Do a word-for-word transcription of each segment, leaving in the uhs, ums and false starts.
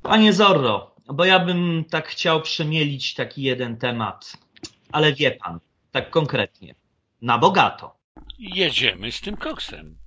Panie Zorro, bo ja bym tak chciał przemielić taki jeden temat, ale wie pan, tak konkretnie, na bogato. Jedziemy z tym koksem.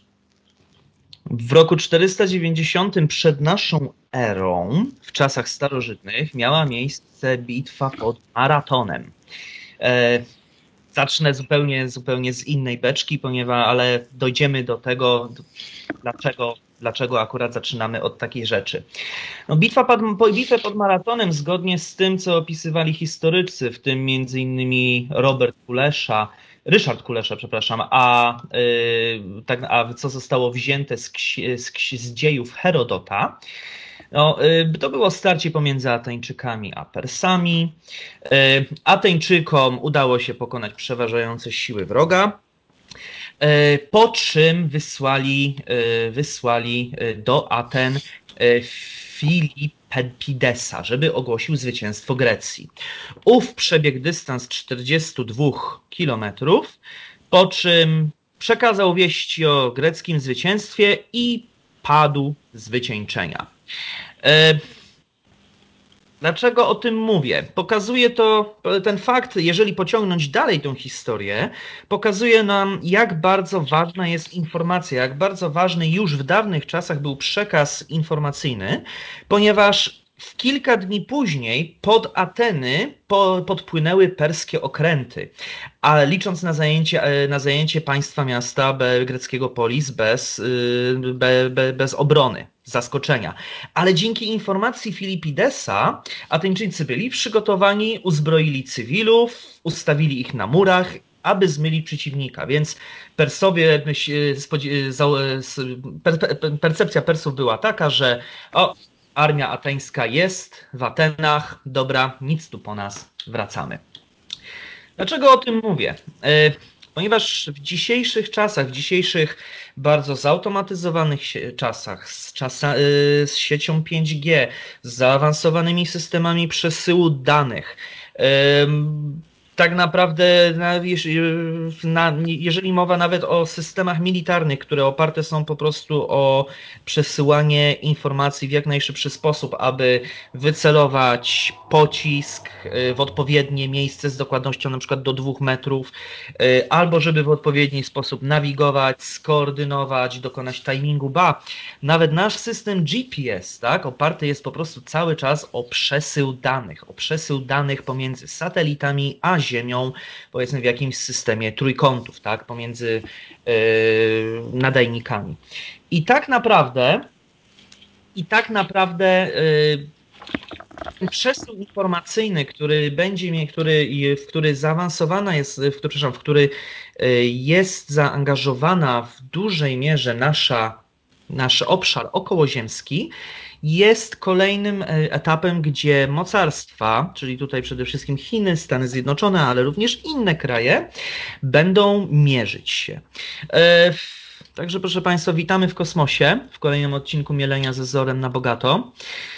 W roku czterysta dziewięćdziesiątym przed naszą erą, w czasach starożytnych, miała miejsce bitwa pod Maratonem. E, zacznę zupełnie, zupełnie z innej beczki, ponieważ, ale dojdziemy do tego, dlaczego, dlaczego akurat zaczynamy od takiej rzeczy. No, bitwa pod, bitwę pod Maratonem, zgodnie z tym, co opisywali historycy, w tym między innymi Robert Kulesza, Ryszard Kulesza, przepraszam, a, yy, tak, a co zostało wzięte z, z, z dziejów Herodota, no, yy, to było starcie pomiędzy Ateńczykami a Persami. Yy, Ateńczykom udało się pokonać przeważające siły wroga, po czym wysłali, wysłali do Aten Filipidesa, żeby ogłosił zwycięstwo Grecji. Ów przebiegł dystans czterdzieści dwa kilometrów, po czym przekazał wieści o greckim zwycięstwie i padł z wycieńczenia. Dlaczego o tym mówię? Pokazuje to, ten fakt, jeżeli pociągnąć dalej tą historię, pokazuje nam, jak bardzo ważna jest informacja, jak bardzo ważny już w dawnych czasach był przekaz informacyjny, ponieważ w kilka dni później pod Ateny po, podpłynęły perskie okręty, a licząc na zajęcie, na zajęcie państwa miasta be, greckiego polis bez, be, be, bez obrony, zaskoczenia. Ale dzięki informacji Filipidesa Ateńczycy byli przygotowani, uzbroili cywilów, ustawili ich na murach, aby zmylić przeciwnika. Więc Persowie, percepcja Persów była taka, że o, armia ateńska jest w Atenach, dobra, nic tu po nas, wracamy. Dlaczego o tym mówię? Ponieważ w dzisiejszych czasach, w dzisiejszych bardzo zautomatyzowanych czasach, z, czasa, z siecią pięć G, z zaawansowanymi systemami przesyłu danych, tak naprawdę, jeżeli mowa nawet o systemach militarnych, które oparte są po prostu o przesyłanie informacji w jak najszybszy sposób, aby wycelować pocisk w odpowiednie miejsce z dokładnością na przykład do dwóch metrów, albo żeby w odpowiedni sposób nawigować, skoordynować, dokonać timingu, ba, nawet nasz system G P S, tak, oparty jest po prostu cały czas o przesył danych, o przesył danych pomiędzy satelitami a Ziemią, powiedzmy w jakimś systemie trójkątów, tak, pomiędzy yy, nadajnikami. I tak naprawdę, i tak naprawdę yy, ten przesył informacyjny, który będzie, który, w który zaawansowana jest, w, przepraszam, w który jest zaangażowana w dużej mierze nasza, nasz obszar okołoziemski, jest kolejnym etapem, gdzie mocarstwa, czyli tutaj przede wszystkim Chiny, Stany Zjednoczone, ale również inne kraje, będą mierzyć się. Także proszę Państwa, witamy w kosmosie, w kolejnym odcinku Mielenia ze Zorem na bogato.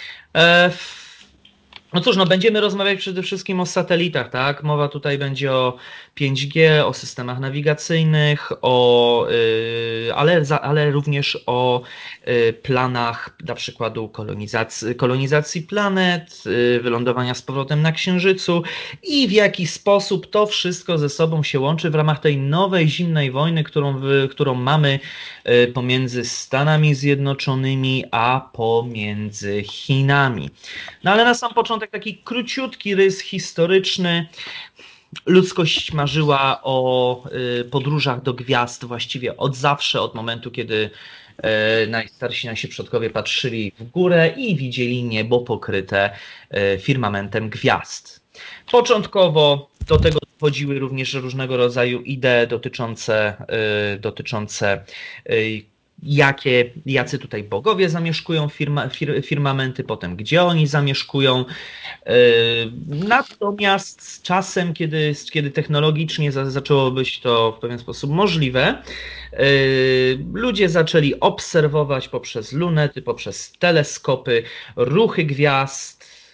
No cóż, no będziemy rozmawiać przede wszystkim o satelitach, tak? Mowa tutaj będzie o pięć G, o systemach nawigacyjnych, o, yy, ale, ale również o yy, planach, dla przykładu kolonizacji, kolonizacji planet, yy, wylądowania z powrotem na Księżycu i w jaki sposób to wszystko ze sobą się łączy w ramach tej nowej zimnej wojny, którą, którą mamy yy, pomiędzy Stanami Zjednoczonymi a pomiędzy Chinami. No ale na sam początek taki króciutki rys historyczny. Ludzkość marzyła o podróżach do gwiazd właściwie od zawsze, od momentu, kiedy najstarsi nasi przodkowie patrzyli w górę i widzieli niebo pokryte firmamentem gwiazd. Początkowo do tego dochodziły również różnego rodzaju idee dotyczące, dotyczące jakie, jacy tutaj bogowie zamieszkują firma, fir, firmamenty, potem gdzie oni zamieszkują. Natomiast z czasem, kiedy, kiedy technologicznie zaczęło być to w pewien sposób możliwe, ludzie zaczęli obserwować poprzez lunety, poprzez teleskopy ruchy gwiazd,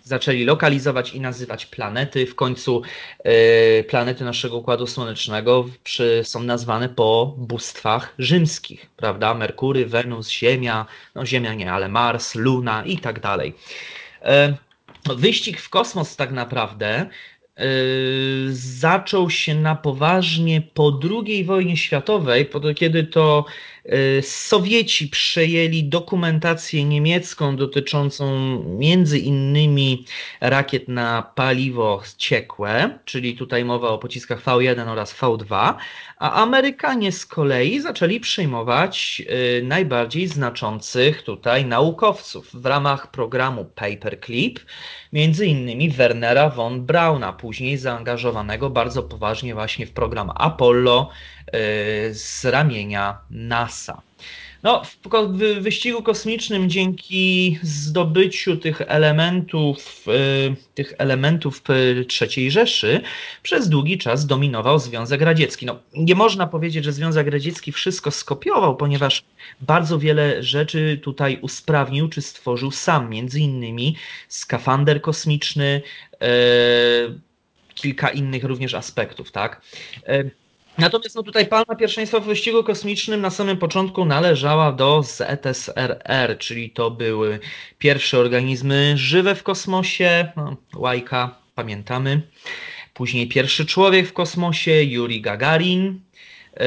zaczęli lokalizować i nazywać planety. W końcu y, planety naszego Układu Słonecznego przy, są nazwane po bóstwach rzymskich, prawda? Merkury, Wenus, Ziemia, no Ziemia nie, ale Mars, Luna i tak dalej. Y, wyścig w kosmos tak naprawdę y, zaczął się na poważnie po drugiej wojnie światowej, po to, kiedy to Sowieci przejęli dokumentację niemiecką dotyczącą między innymi rakiet na paliwo ciekłe, czyli tutaj mowa o pociskach V jeden oraz V dwa, a Amerykanie z kolei zaczęli przyjmować najbardziej znaczących tutaj naukowców w ramach programu Paperclip, między innymi Wernera von Brauna, później zaangażowanego bardzo poważnie właśnie w program Apollo z ramienia NASA. No, w wyścigu kosmicznym dzięki zdobyciu tych elementów, tych elementów trzeciej Rzeszy przez długi czas dominował Związek Radziecki. No, nie można powiedzieć, że Związek Radziecki wszystko skopiował, ponieważ bardzo wiele rzeczy tutaj usprawnił czy stworzył sam, między innymi skafander kosmiczny, kilka innych również aspektów, tak? Natomiast no tutaj palma pierwszeństwa w wyścigu kosmicznym na samym początku należała do Z S R R, czyli to były pierwsze organizmy żywe w kosmosie, no, Łajka, pamiętamy. Później pierwszy człowiek w kosmosie, Juri Gagarin, yy,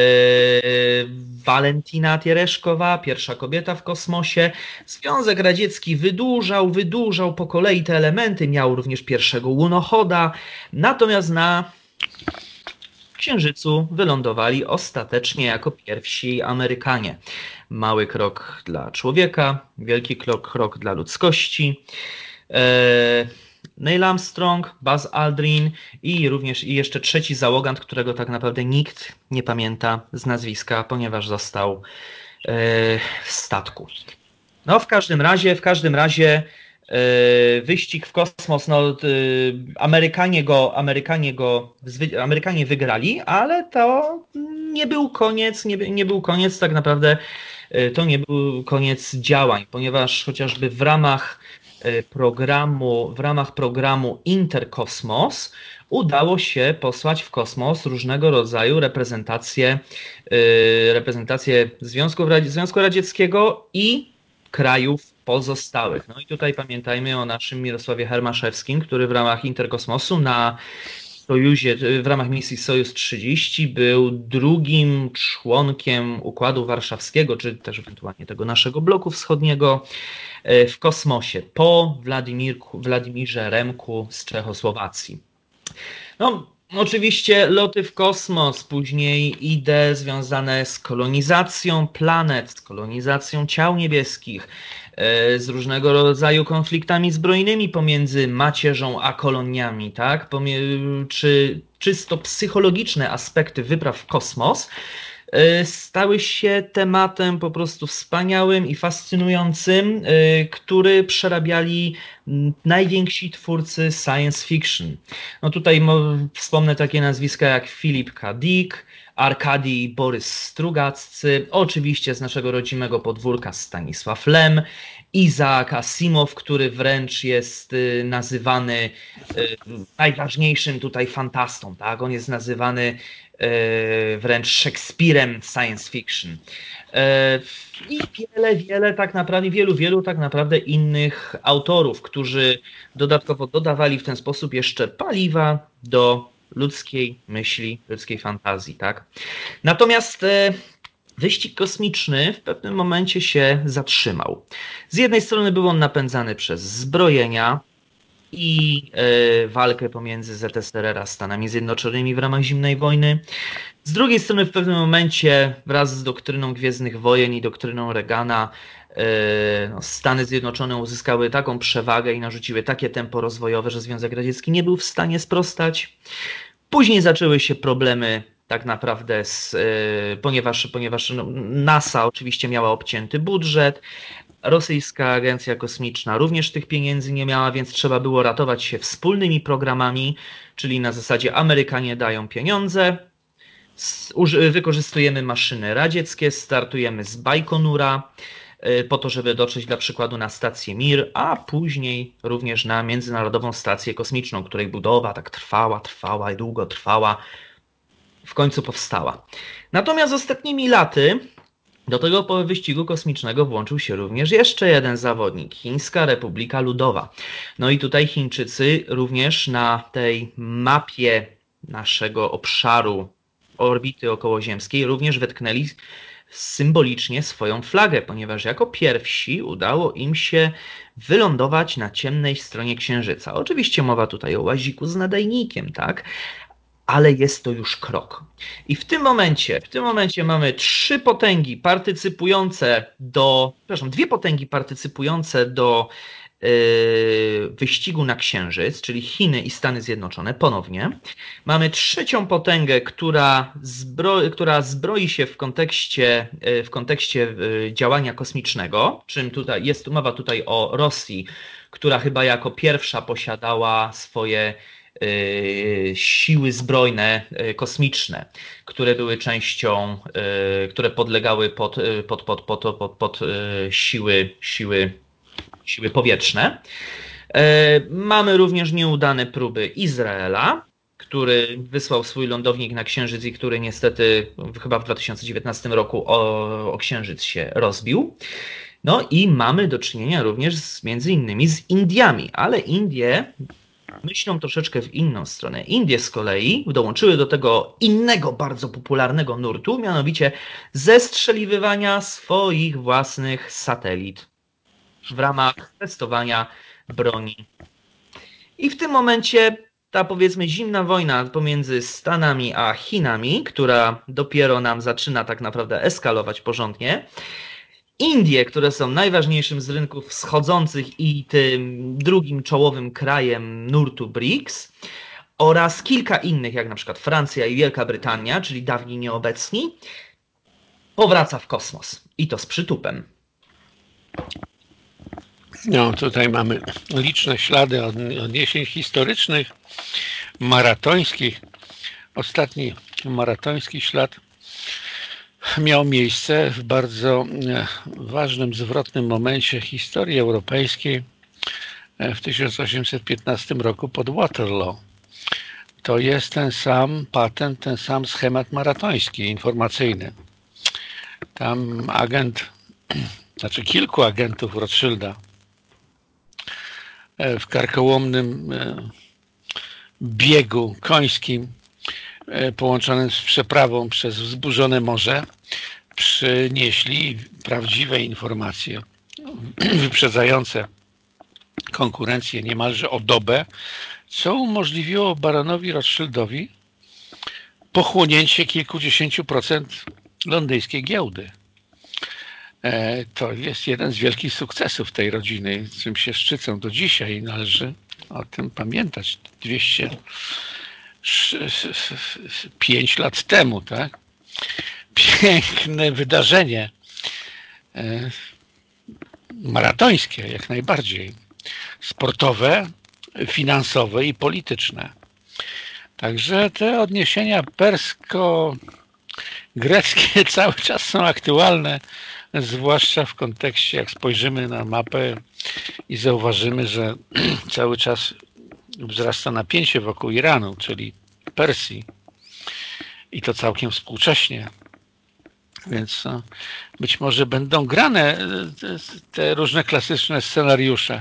Walentina Tereszkowa, pierwsza kobieta w kosmosie. Związek Radziecki wydłużał, wydłużał po kolei te elementy, miał również pierwszego łunochoda, natomiast na Księżycu wylądowali ostatecznie jako pierwsi Amerykanie. Mały krok dla człowieka, wielki krok, krok dla ludzkości. Neil Armstrong, Buzz Aldrin i również i jeszcze trzeci załogant, którego tak naprawdę nikt nie pamięta z nazwiska, ponieważ został w statku. No w każdym razie, w każdym razie wyścig w kosmos, no Amerykanie go, Amerykanie go, Amerykanie wygrali, ale to nie był koniec, nie, nie był koniec tak naprawdę, to nie był koniec działań, ponieważ chociażby w ramach programu, w ramach programu Interkosmos udało się posłać w kosmos różnego rodzaju reprezentacje, reprezentacje Związku, Związku Radzieckiego i krajów pozostałych. No i tutaj pamiętajmy o naszym Mirosławie Hermaszewskim, który w ramach Interkosmosu na Sojuzie, w ramach misji Sojus trzydzieści był drugim członkiem Układu Warszawskiego, czy też ewentualnie tego naszego bloku wschodniego w kosmosie po Władimirku, Władimirze Remku z Czechosłowacji. No, oczywiście loty w kosmos, później idee związane z kolonizacją planet, z kolonizacją ciał niebieskich, z różnego rodzaju konfliktami zbrojnymi pomiędzy macierzą a koloniami, tak? Czy czysto psychologiczne aspekty wypraw w kosmos stały się tematem po prostu wspaniałym i fascynującym, który przerabiali najwięksi twórcy science fiction. No tutaj wspomnę takie nazwiska jak Philip K. Dick, Arkadii i Borys Strugaccy, oczywiście z naszego rodzimego podwórka Stanisław Lem, Isaac Asimov, który wręcz jest nazywany najważniejszym tutaj fantastą, tak? On jest nazywany wręcz Szekspirem science fiction. I wiele, wiele tak naprawdę, wielu, wielu tak naprawdę innych autorów, którzy dodatkowo dodawali w ten sposób jeszcze paliwa do ludzkiej myśli, ludzkiej fantazji, tak? Natomiast wyścig kosmiczny w pewnym momencie się zatrzymał. Z jednej strony był on napędzany przez zbrojenia i walkę pomiędzy Z S R R a Stanami Zjednoczonymi w ramach zimnej wojny. Z drugiej strony w pewnym momencie wraz z doktryną Gwiezdnych Wojen i doktryną Reagana no, Stany Zjednoczone uzyskały taką przewagę i narzuciły takie tempo rozwojowe, że Związek Radziecki nie był w stanie sprostać. Później zaczęły się problemy tak naprawdę, z, ponieważ, ponieważ no, NASA oczywiście miała obcięty budżet, rosyjska agencja kosmiczna również tych pieniędzy nie miała, więc trzeba było ratować się wspólnymi programami, czyli na zasadzie Amerykanie dają pieniądze, wykorzystujemy maszyny radzieckie, startujemy z Bajkonura, po to, żeby dotrzeć dla przykładu na stację Mir, a później również na Międzynarodową Stację Kosmiczną, której budowa tak trwała, trwała i długo trwała, w końcu powstała. Natomiast ostatnimi laty do tego wyścigu kosmicznego włączył się również jeszcze jeden zawodnik, Chińska Republika Ludowa. No i tutaj Chińczycy również na tej mapie naszego obszaru orbity okołoziemskiej również wetknęli symbolicznie swoją flagę, ponieważ jako pierwsi udało im się wylądować na ciemnej stronie Księżyca. Oczywiście mowa tutaj o łaziku z nadajnikiem, tak? Ale jest to już krok. I w tym momencie, w tym momencie mamy trzy potęgi partycypujące do, przepraszam, dwie potęgi partycypujące do yy, wyścigu na Księżyc, czyli Chiny i Stany Zjednoczone ponownie. Mamy trzecią potęgę, która, zbro, która zbroi się w kontekście, yy, w kontekście yy, działania kosmicznego, czym tutaj jest mowa tutaj o Rosji, która chyba jako pierwsza posiadała swoje siły zbrojne kosmiczne, które były częścią, które podlegały pod, pod, pod, pod, pod, pod siły, siły, siły powietrzne. Mamy również nieudane próby Izraela, który wysłał swój lądownik na Księżyc i który niestety chyba w dwa tysiące dziewiętnastym roku o, o Księżyc się rozbił. No i mamy do czynienia również z, między innymi z Indiami, ale Indie myślą troszeczkę w inną stronę. Indie z kolei dołączyły do tego innego, bardzo popularnego nurtu, mianowicie zestrzeliwywania swoich własnych satelit w ramach testowania broni. I w tym momencie ta, powiedzmy, zimna wojna pomiędzy Stanami a Chinami, która dopiero nam zaczyna tak naprawdę eskalować porządnie. Indie, które są najważniejszym z rynków wschodzących i tym drugim czołowym krajem nurtu BRICS, oraz kilka innych, jak na przykład Francja i Wielka Brytania, czyli dawni nieobecni, powraca w kosmos. I to z przytupem. No, tutaj mamy liczne ślady odniesień historycznych, maratońskich. Ostatni maratoński ślad miał miejsce w bardzo ważnym, zwrotnym momencie historii europejskiej w tysiąc osiemset piętnastym roku pod Waterloo. To jest ten sam patent, ten sam schemat maratoński, informacyjny. Tam agent, znaczy kilku agentów Rothschilda w karkołomnym biegu końskim połączonym z przeprawą przez wzburzone morze przynieśli prawdziwe informacje wyprzedzające konkurencję niemalże o dobę, co umożliwiło baronowi Rothschildowi pochłonięcie kilkudziesięciu procent londyńskiej giełdy. To jest jeden z wielkich sukcesów tej rodziny, czym się szczycą do dzisiaj. Należy o tym pamiętać. dwieście pięć lat temu, tak? Piękne wydarzenie maratońskie, jak najbardziej, sportowe, finansowe i polityczne. Także te odniesienia persko-greckie cały czas są aktualne, zwłaszcza w kontekście, jak spojrzymy na mapę i zauważymy, że cały czas wzrasta napięcie wokół Iranu, czyli Persji, i to całkiem współcześnie. Więc no, być może będą grane te różne klasyczne scenariusze.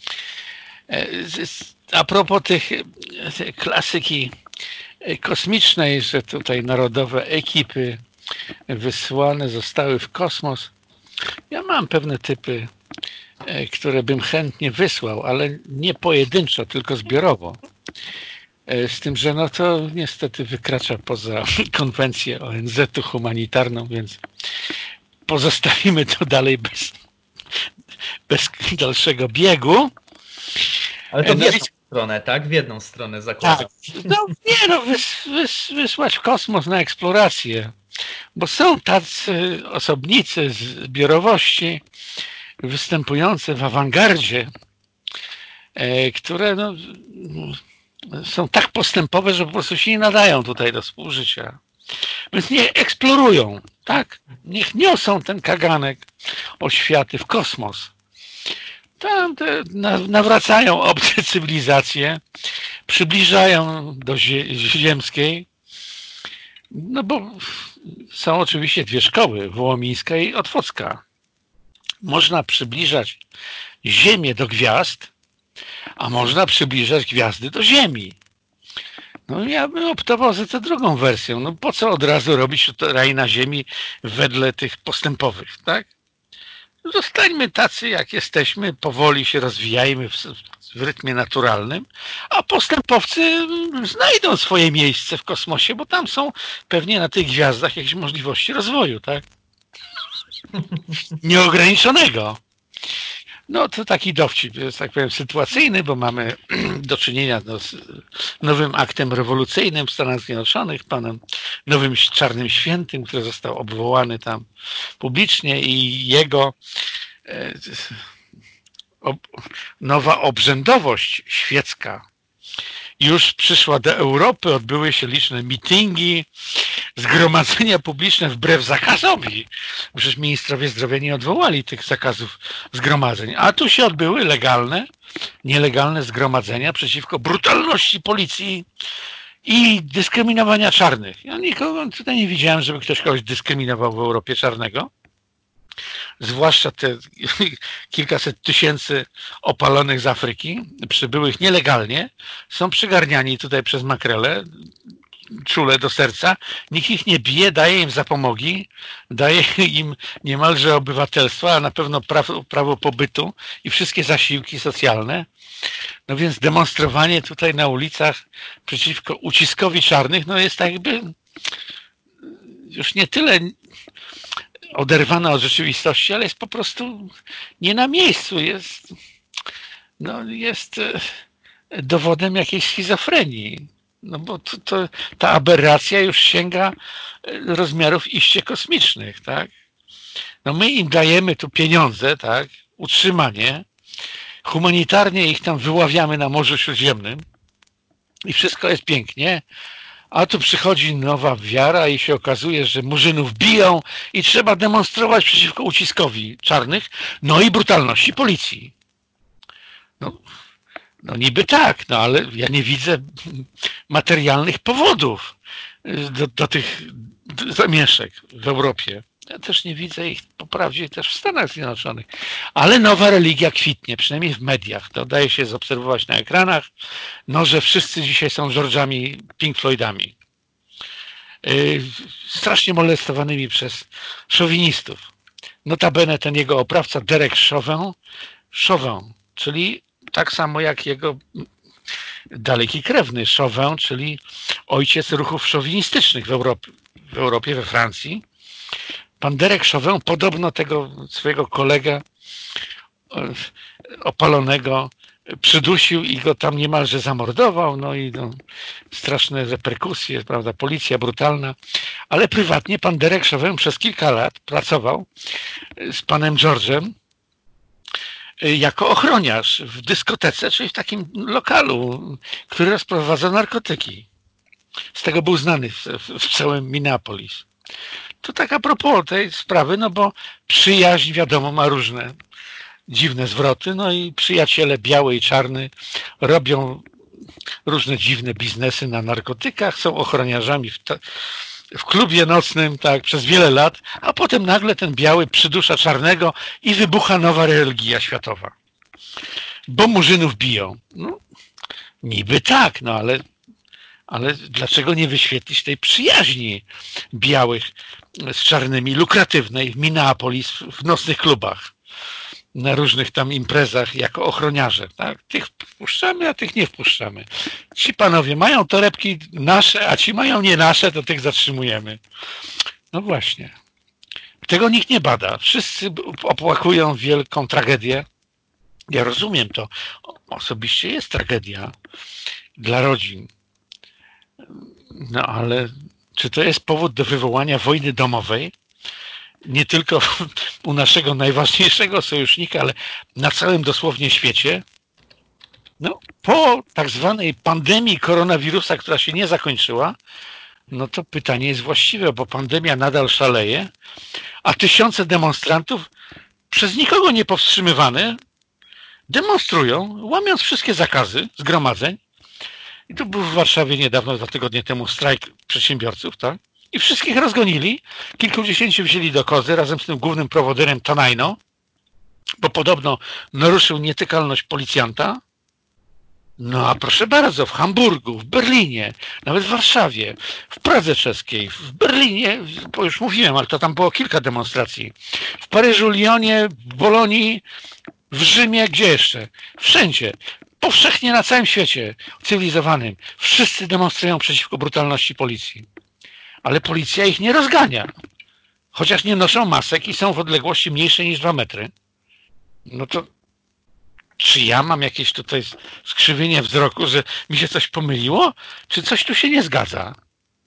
A propos tych, tej klasyki kosmicznej, że tutaj narodowe ekipy wysłane zostały w kosmos, ja mam pewne typy, które bym chętnie wysłał, ale nie pojedynczo, tylko zbiorowo. Z tym, że no to niestety wykracza poza konwencję O N Z-u humanitarną, więc pozostawimy to dalej bez, bez dalszego biegu. Ale to w jedną no, stronę, tak? W jedną stronę zakładam. Tak. No nie no, wys, wys, wysłać w kosmos na eksplorację, bo są tacy osobnicy zbiorowości występujące w awangardzie, które no, są tak postępowe, że po prostu się nie nadają tutaj do współżycia. Więc nie eksplorują Tak, niech niosą ten kaganek oświaty w kosmos. Tam te nawracają obce cywilizacje, przybliżają do ziemskiej, no bo są oczywiście dwie szkoły, wołomińska i otwocka. Można przybliżać Ziemię do gwiazd, a można przybliżać gwiazdy do Ziemi. No ja bym optował za tę drugą wersją. No po co od razu robić raj na ziemi wedle tych postępowych, tak? Zostańmy tacy, jak jesteśmy, powoli się rozwijajmy w, w rytmie naturalnym, a postępowcy znajdą swoje miejsce w kosmosie, bo tam są pewnie na tych gwiazdach jakieś możliwości rozwoju, tak? Nieograniczonego. No to taki dowcip, jest tak powiem sytuacyjny, bo mamy do czynienia no, z nowym aktem rewolucyjnym w Stanach Zjednoczonych, panem nowym czarnym świętym, który został obwołany tam publicznie i jego e, ob, nowa obrzędowość świecka już przyszła do Europy, odbyły się liczne mityngi, zgromadzenia publiczne wbrew zakazowi. Przecież ministrowie zdrowia nie odwołali tych zakazów zgromadzeń, a tu się odbyły legalne, nielegalne zgromadzenia przeciwko brutalności policji i dyskryminowania czarnych. Ja nikogo tutaj nie widziałem, żeby ktoś kogoś dyskryminował w Europie czarnego. Zwłaszcza te kilkaset tysięcy opalonych z Afryki, przybyłych nielegalnie, są przygarniani tutaj przez makrele, czule do serca, nikt ich nie bije, daje im zapomogi, daje im niemalże obywatelstwa, a na pewno prawo, prawo pobytu i wszystkie zasiłki socjalne. No więc demonstrowanie tutaj na ulicach przeciwko uciskowi czarnych, no jest tak jakby już nie tyle oderwana od rzeczywistości, ale jest po prostu nie na miejscu, jest, no jest dowodem jakiejś schizofrenii. No bo to, to, ta aberracja już sięga rozmiarów iście kosmicznych, tak? No my im dajemy tu pieniądze, tak? Utrzymanie, humanitarnie ich tam wyławiamy na Morzu Śródziemnym i wszystko jest pięknie, a tu przychodzi nowa wiara i się okazuje, że murzynów biją i trzeba demonstrować przeciwko uciskowi czarnych, no i brutalności policji. No, no niby tak, no ale ja nie widzę materialnych powodów do, do tych zamieszek w Europie. Ja też nie widzę ich po prawdzie też w Stanach Zjednoczonych. Ale nowa religia kwitnie, przynajmniej w mediach. To daje się zaobserwować na ekranach, no, że wszyscy dzisiaj są George'ami, Pink Floydami. Yy, strasznie molestowanymi przez szowinistów. Notabene ten jego oprawca Derek Chauvin, Chauvin, czyli tak samo jak jego daleki krewny Chauvin, czyli ojciec ruchów szowinistycznych w Europie, w Europie, we Francji. Pan Derek Chauvin podobno tego swojego kolegę opalonego przydusił i go tam niemalże zamordował, no i no, straszne reperkusje, prawda, policja brutalna, ale prywatnie pan Derek Chauvin przez kilka lat pracował z panem George'em jako ochroniarz w dyskotece, czyli w takim lokalu, który rozprowadza narkotyki. Z tego był znany w, w, w całym Minneapolis. To tak a propos tej sprawy, no bo przyjaźń wiadomo ma różne dziwne zwroty, no i przyjaciele biały i czarny robią różne dziwne biznesy na narkotykach, są ochroniarzami w, ta, w klubie nocnym tak przez wiele lat, a potem nagle ten biały przydusza czarnego i wybucha nowa religia światowa. Bo murzynów biją. No, niby tak, no ale, ale dlaczego nie wyświetlić tej przyjaźni białych z czarnymi, lukratywnej w Minneapolis w nocnych klubach, na różnych tam imprezach jako ochroniarze, tak? Tych wpuszczamy, a tych nie wpuszczamy. Ci panowie mają torebki nasze, a ci mają nie nasze, to tych zatrzymujemy. No właśnie. Tego nikt nie bada. Wszyscy opłakują wielką tragedię. Ja rozumiem to. Osobiście jest tragedia dla rodzin. No ale czy to jest powód do wywołania wojny domowej? Nie tylko u naszego najważniejszego sojusznika, ale na całym dosłownie świecie. No, po tak zwanej pandemii koronawirusa, która się nie zakończyła, No to pytanie jest właściwe, bo pandemia nadal szaleje, a tysiące demonstrantów przez nikogo nie powstrzymywane demonstrują, łamiąc wszystkie zakazy zgromadzeń. I tu był w Warszawie niedawno, dwa tygodnie temu, strajk przedsiębiorców, tak? I wszystkich rozgonili. Kilkudziesięciu wzięli do kozy razem z tym głównym prowodyrem Tanajno, bo podobno naruszył nietykalność policjanta. No a proszę bardzo, w Hamburgu, w Berlinie, nawet w Warszawie, w Pradze Czeskiej, w Berlinie, bo już mówiłem, ale to tam było kilka demonstracji. W Paryżu, Lyonie, w Bolonii, w Rzymie, gdzie jeszcze? Wszędzie. Powszechnie na całym świecie cywilizowanym. Wszyscy demonstrują przeciwko brutalności policji. Ale policja ich nie rozgania. Chociaż nie noszą masek i są w odległości mniejszej niż dwa metry. No to czy ja mam jakieś tutaj skrzywienie wzroku, że mi się coś pomyliło? Czy coś tu się nie zgadza?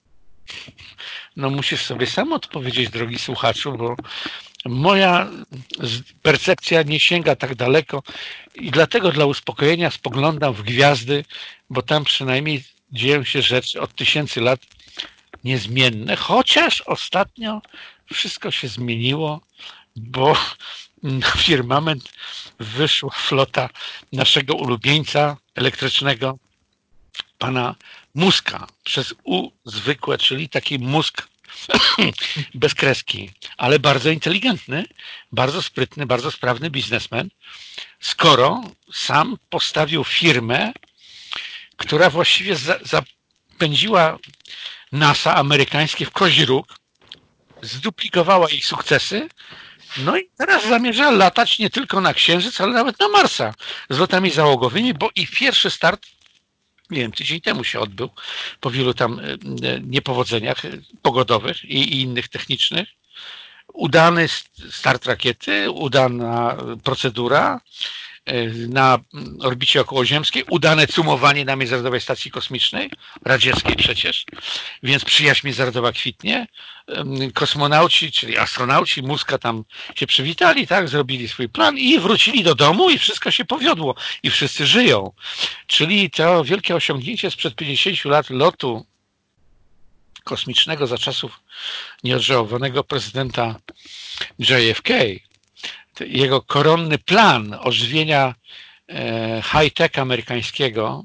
No musisz sobie sam odpowiedzieć, drogi słuchaczu, bo moja percepcja nie sięga tak daleko i dlatego dla uspokojenia spoglądam w gwiazdy, bo tam przynajmniej dzieją się rzeczy od tysięcy lat niezmienne, chociaż ostatnio wszystko się zmieniło, bo na firmament wyszła flota naszego ulubieńca elektrycznego, pana Muska, przez U zwykłe, czyli taki mózg bez kreski, ale bardzo inteligentny, bardzo sprytny, bardzo sprawny biznesmen, skoro sam postawił firmę, która właściwie za, zapędziła NASA amerykańskie w kozi róg, zduplikowała ich sukcesy, no i teraz zamierza latać nie tylko na Księżyc, ale nawet na Marsa z lotami załogowymi, bo i pierwszy start, nie wiem, tydzień temu się odbył, po wielu tam niepowodzeniach pogodowych i, i innych technicznych. Udany start rakiety, udana procedura na orbicie okołoziemskiej, udane cumowanie na Międzynarodowej Stacji Kosmicznej, radzieckiej przecież, więc przyjaźń międzynarodowa kwitnie. Kosmonauci, czyli astronauci Muska tam się przywitali, tak, zrobili swój plan i wrócili do domu i wszystko się powiodło i wszyscy żyją. Czyli to wielkie osiągnięcie sprzed pięćdziesięciu lat lotu kosmicznego za czasów nieodżałowanego prezydenta J F K, jego koronny plan ożywienia high-tech amerykańskiego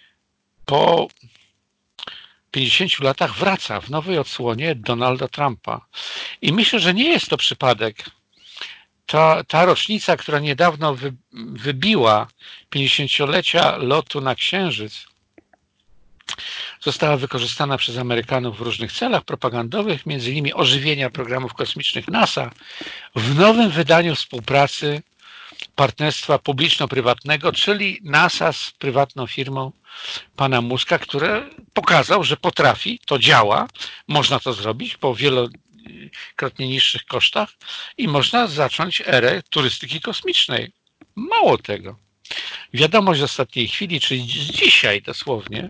po pięćdziesięciu latach wraca w nowej odsłonie Donalda Trumpa. I myślę, że nie jest to przypadek. Ta, ta rocznica, która niedawno wy, wybiła pięćdziesięciolecia lotu na Księżyc, została wykorzystana przez Amerykanów w różnych celach propagandowych, między innymi ożywienia programów kosmicznych NASA w nowym wydaniu współpracy partnerstwa publiczno-prywatnego, czyli NASA z prywatną firmą pana Muska, który pokazał, że potrafi, to działa, można to zrobić po wielokrotnie niższych kosztach i można zacząć erę turystyki kosmicznej. Mało tego. Wiadomość z ostatniej chwili, czyli dzisiaj dosłownie,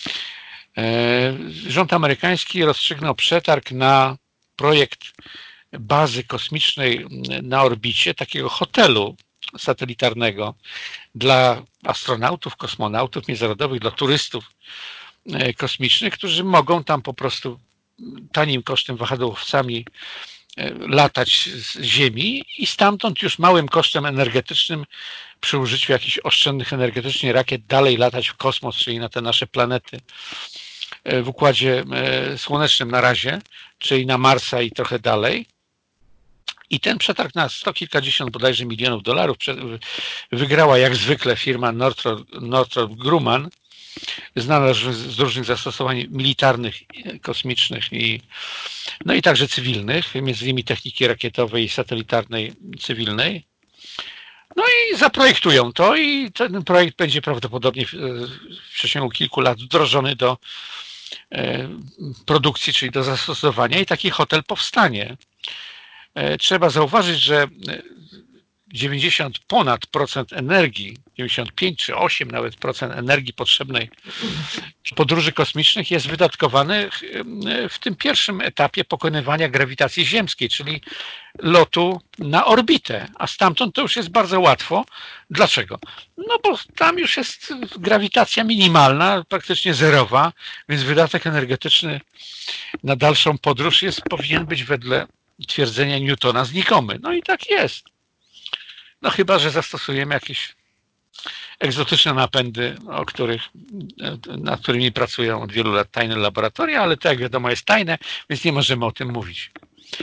rząd amerykański rozstrzygnął przetarg na projekt bazy kosmicznej na orbicie, takiego hotelu satelitarnego dla astronautów, kosmonautów międzynarodowych, dla turystów kosmicznych, którzy mogą tam po prostu tanim kosztem wahadłowcami latać z Ziemi i stamtąd już małym kosztem energetycznym przy użyciu jakichś oszczędnych energetycznie rakiet dalej latać w kosmos, czyli na te nasze planety w Układzie Słonecznym na razie, czyli na Marsa i trochę dalej. I ten przetarg na sto kilkadziesiąt bodajże milionów dolarów wygrała jak zwykle firma Northrop, Northrop Grumman, znana z różnych zastosowań militarnych, kosmicznych i, no i także cywilnych, między innymi techniki rakietowej i satelitarnej cywilnej. No i zaprojektują to i ten projekt będzie prawdopodobnie w, w przeciągu kilku lat wdrożony do e, produkcji, czyli do zastosowania i taki hotel powstanie. Trzeba zauważyć, że dziewięćdziesiąt ponad procent energii, dziewięćdziesiąt pięć czy osiem nawet procent energii potrzebnej w podróży kosmicznych jest wydatkowany w tym pierwszym etapie pokonywania grawitacji ziemskiej, czyli lotu na orbitę, a stamtąd to już jest bardzo łatwo. Dlaczego? No bo tam już jest grawitacja minimalna, praktycznie zerowa, więc wydatek energetyczny na dalszą podróż jest, powinien być wedle twierdzenia Newtona znikomy. No i tak jest. No chyba że zastosujemy jakieś egzotyczne napędy, o których, nad którymi pracują od wielu lat tajne laboratoria, ale to jak wiadomo jest tajne, więc nie możemy o tym mówić.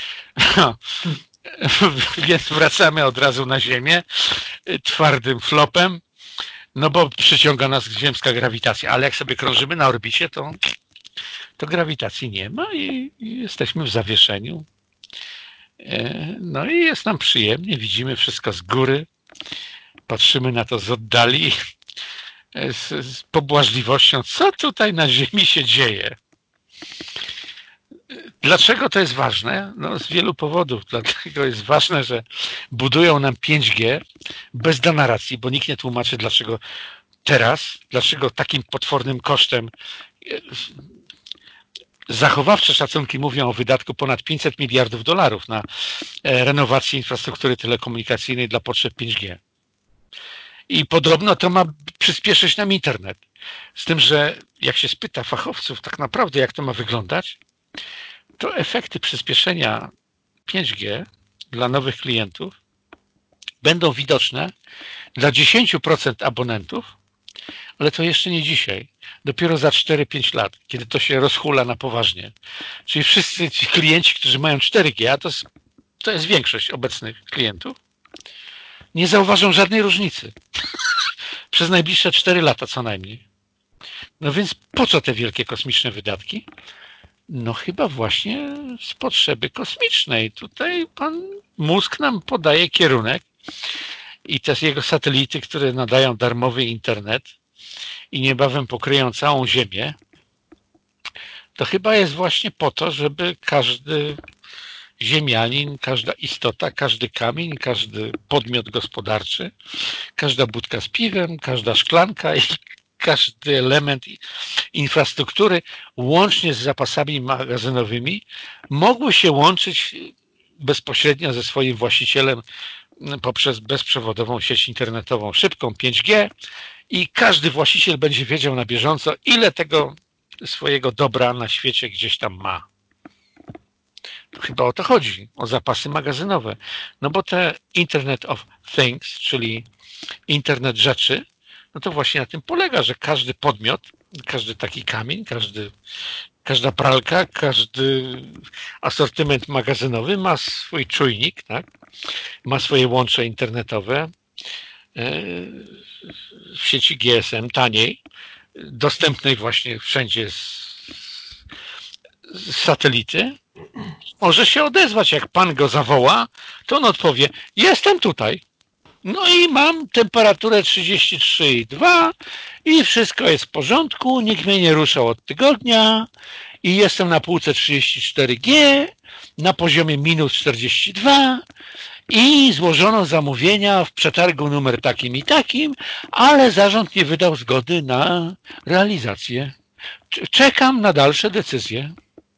Więc wracamy od razu na Ziemię twardym flopem, no bo przyciąga nas ziemska grawitacja, ale jak sobie krążymy na orbicie, to, to grawitacji nie ma i, i jesteśmy w zawieszeniu. No i jest nam przyjemnie, widzimy wszystko z góry, patrzymy na to z oddali z, z pobłażliwością, co tutaj na Ziemi się dzieje. Dlaczego to jest ważne? No z wielu powodów. Dlatego jest ważne, że budują nam pięć G bez dania racji, bo nikt nie tłumaczy dlaczego teraz, dlaczego takim potwornym kosztem. Zachowawcze szacunki mówią o wydatku ponad pięćset miliardów dolarów na renowację infrastruktury telekomunikacyjnej dla potrzeb pięć G. I podobno to ma przyspieszyć nam internet. Z tym, że jak się spyta fachowców tak naprawdę jak to ma wyglądać, to efekty przyspieszenia pięć G dla nowych klientów będą widoczne dla dziesięć procent abonentów, ale to jeszcze nie dzisiaj. Dopiero za cztery pięć lat, kiedy to się rozhula na poważnie. Czyli wszyscy ci klienci, którzy mają cztery G, a to jest, to jest większość obecnych klientów, nie zauważą żadnej różnicy. Przez najbliższe cztery lata co najmniej. No więc po co te wielkie kosmiczne wydatki? No chyba właśnie z potrzeby kosmicznej. Tutaj pan mózg nam podaje kierunek i te jego satelity, które nadają darmowy internet i niebawem pokryją całą Ziemię, to chyba jest właśnie po to, żeby każdy ziemianin, każda istota, każdy kamień, każdy podmiot gospodarczy, każda budka z piwem, każda szklanka i każdy element infrastruktury, łącznie z zapasami magazynowymi, mogły się łączyć bezpośrednio ze swoim właścicielem poprzez bezprzewodową sieć internetową szybką pięć G i każdy właściciel będzie wiedział na bieżąco, ile tego swojego dobra na świecie gdzieś tam ma. To chyba o to chodzi, o zapasy magazynowe. No bo te Internet of Things, czyli internet rzeczy, no to właśnie na tym polega, że każdy podmiot, każdy taki kamień, każdy, każda pralka, każdy asortyment magazynowy ma swój czujnik, tak? Ma swoje łącze internetowe w sieci G S M taniej, dostępnej właśnie wszędzie z, z satelity. Może się odezwać, jak pan go zawoła, to on odpowie, jestem tutaj. No i mam temperaturę trzydzieści trzy i dwa i wszystko jest w porządku, nikt mnie nie ruszał od tygodnia i jestem na półce trzydzieści cztery G, na poziomie minus czterdzieści dwa i złożono zamówienia w przetargu numer takim i takim, ale zarząd nie wydał zgody na realizację. Czekam na dalsze decyzje.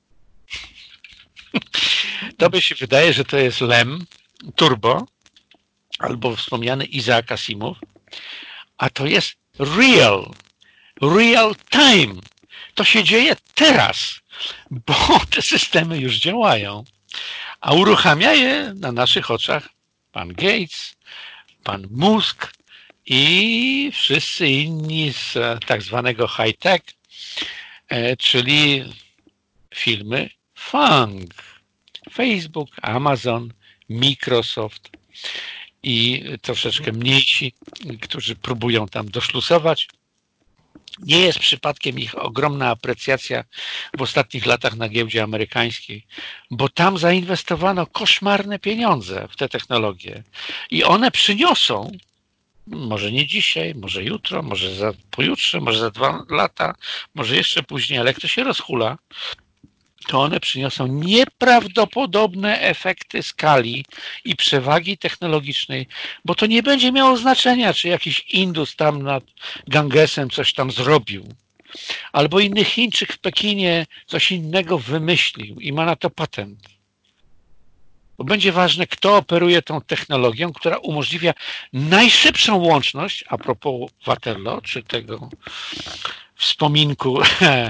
To by się wydaje, że to jest Lem, Turbo, albo wspomniany Isaac Asimov, a to jest real, real time. To się dzieje teraz, bo te systemy już działają, a uruchamia je na naszych oczach pan Gates, pan Musk i wszyscy inni z tak zwanego high-tech, czyli firmy FANG, Facebook, Amazon, Microsoft i troszeczkę mniejsi, którzy próbują tam doszlusować. Nie jest przypadkiem ich ogromna aprecjacja w ostatnich latach na giełdzie amerykańskiej, bo tam zainwestowano koszmarne pieniądze w te technologie i one przyniosą, może nie dzisiaj, może jutro, może za pojutrze, może za dwa lata, może jeszcze później, ale jak to się rozhula, to one przyniosą nieprawdopodobne efekty skali i przewagi technologicznej, bo to nie będzie miało znaczenia, czy jakiś Indus tam nad Gangesem coś tam zrobił, albo inny Chińczyk w Pekinie coś innego wymyślił i ma na to patent. Bo będzie ważne, kto operuje tą technologią, która umożliwia najszybszą łączność, a propos Waterloo, czy tego wspominku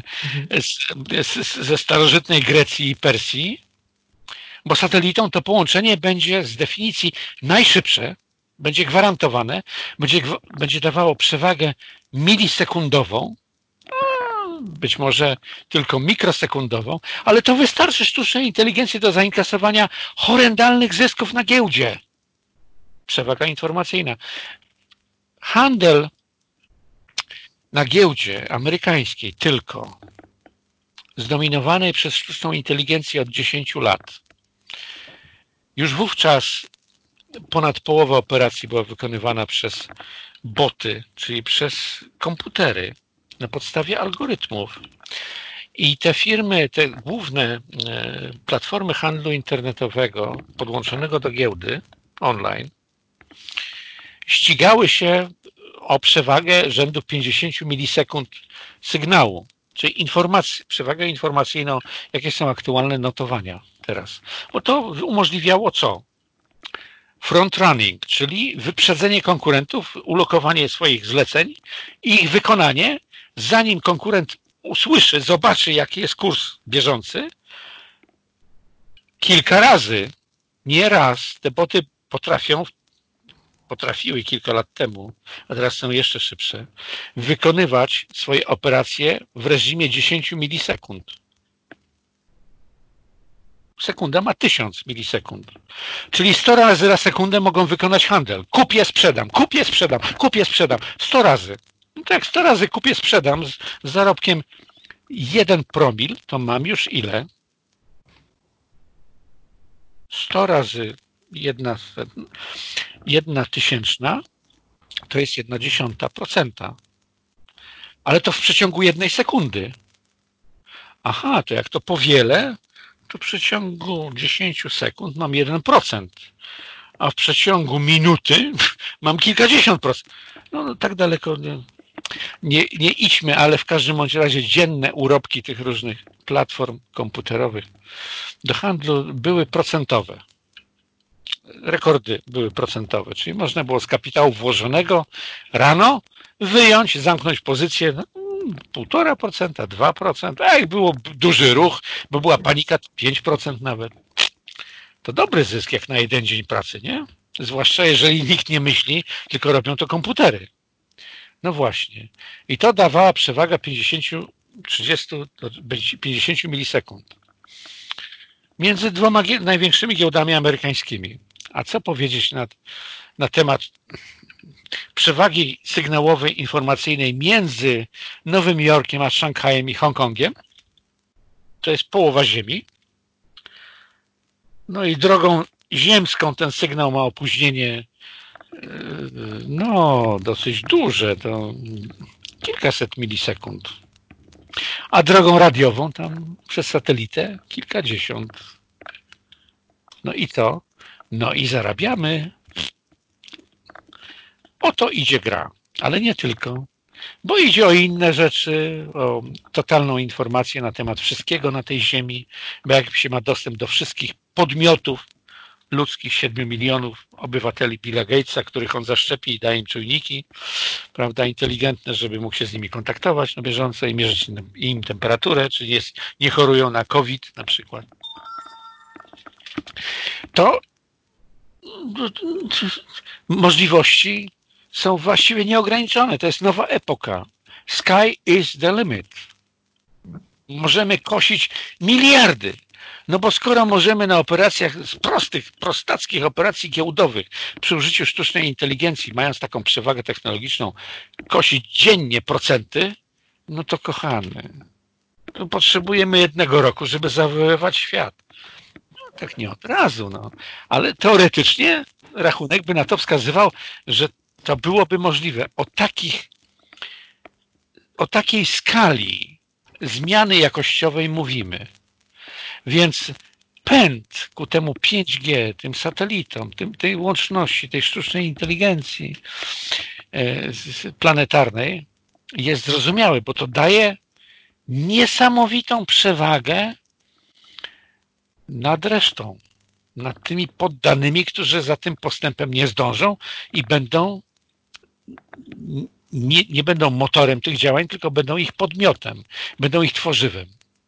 ze starożytnej Grecji i Persji, bo satelitą to połączenie będzie z definicji najszybsze, będzie gwarantowane, będzie, będzie dawało przewagę milisekundową, być może tylko mikrosekundową, ale to wystarczy sztucznej inteligencji do zainkasowania horrendalnych zysków na giełdzie. Przewaga informacyjna. Handel na giełdzie amerykańskiej tylko, zdominowanej przez sztuczną inteligencję od dziesięciu lat. Już wówczas ponad połowa operacji była wykonywana przez boty, czyli przez komputery na podstawie algorytmów. I te firmy, te główne platformy handlu internetowego podłączonego do giełdy online ścigały się o przewagę rzędu pięćdziesiąt milisekund sygnału, czyli informacji, przewagę informacyjną, jakie są aktualne notowania teraz. Bo to umożliwiało co? Front running, czyli wyprzedzenie konkurentów, ulokowanie swoich zleceń i ich wykonanie, zanim konkurent usłyszy, zobaczy, jaki jest kurs bieżący, kilka razy, nie raz, te boty potrafią, potrafiły kilka lat temu, a teraz są jeszcze szybsze, wykonywać swoje operacje w reżimie dziesięć milisekund. Sekunda ma tysiąc milisekund. Czyli sto razy na sekundę mogą wykonać handel. Kupię, sprzedam, kupię, sprzedam, kupię, sprzedam. sto razy. No to jak sto razy kupię, sprzedam z, z zarobkiem jeden promil, to mam już ile? sto razy jedna, jedna tysięczna to jest jedna dziesiąta procenta. Ale to w przeciągu jednej sekundy. Aha, to jak to powielę, to w przeciągu dziesięciu sekund mam jeden procent, a w przeciągu minuty mam kilkadziesiąt procent. No, no tak daleko nie, nie, nie idźmy, ale w każdym bądź razie dzienne urobki tych różnych platform komputerowych do handlu były procentowe. Rekordy były procentowe, czyli można było z kapitału włożonego rano wyjąć, zamknąć pozycję półtora procenta, dwa procent, a jak było duży ruch, bo była panika, pięć procent nawet. To dobry zysk jak na jeden dzień pracy, nie? Zwłaszcza jeżeli nikt nie myśli, tylko robią to komputery. No właśnie. I to dawała przewaga pięćdziesiąt, trzydzieści, pięćdziesiąt milisekund. Między dwoma największymi giełdami amerykańskimi. A co powiedzieć na, na temat przewagi sygnałowej informacyjnej między Nowym Jorkiem a Szanghajem i Hongkongiem? To jest połowa Ziemi. No i drogą ziemską ten sygnał ma opóźnienie no dosyć duże, to kilkaset milisekund. A drogą radiową tam przez satelitę kilkadziesiąt. No i co? No i zarabiamy. O to idzie gra, ale nie tylko. Bo idzie o inne rzeczy, o totalną informację na temat wszystkiego na tej ziemi, bo jak się ma dostęp do wszystkich podmiotów ludzkich, siedmiu milionów obywateli Billa Gatesa, których on zaszczepi i daje im czujniki, prawda, inteligentne, żeby mógł się z nimi kontaktować na bieżąco i mierzyć im temperaturę, czy jest, nie chorują na COVID na przykład. To możliwości są właściwie nieograniczone. To jest nowa epoka. Sky is the limit. Możemy kosić miliardy. No bo skoro możemy na operacjach z prostych, prostackich operacji giełdowych przy użyciu sztucznej inteligencji, mając taką przewagę technologiczną, kosić dziennie procenty, no to kochany, to potrzebujemy jednego roku, żeby zawoływać świat. No, tak nie od razu, no. Ale teoretycznie rachunek by na to wskazywał, że to byłoby możliwe. O takich, o takiej skali zmiany jakościowej mówimy. Więc pęd ku temu pięć G, tym satelitom, tym, tej łączności, tej sztucznej inteligencji planetarnej jest zrozumiały, bo to daje niesamowitą przewagę nad resztą, nad tymi poddanymi, którzy za tym postępem nie zdążą i będą nie, nie będą motorem tych działań, tylko będą ich podmiotem, będą ich tworzywem.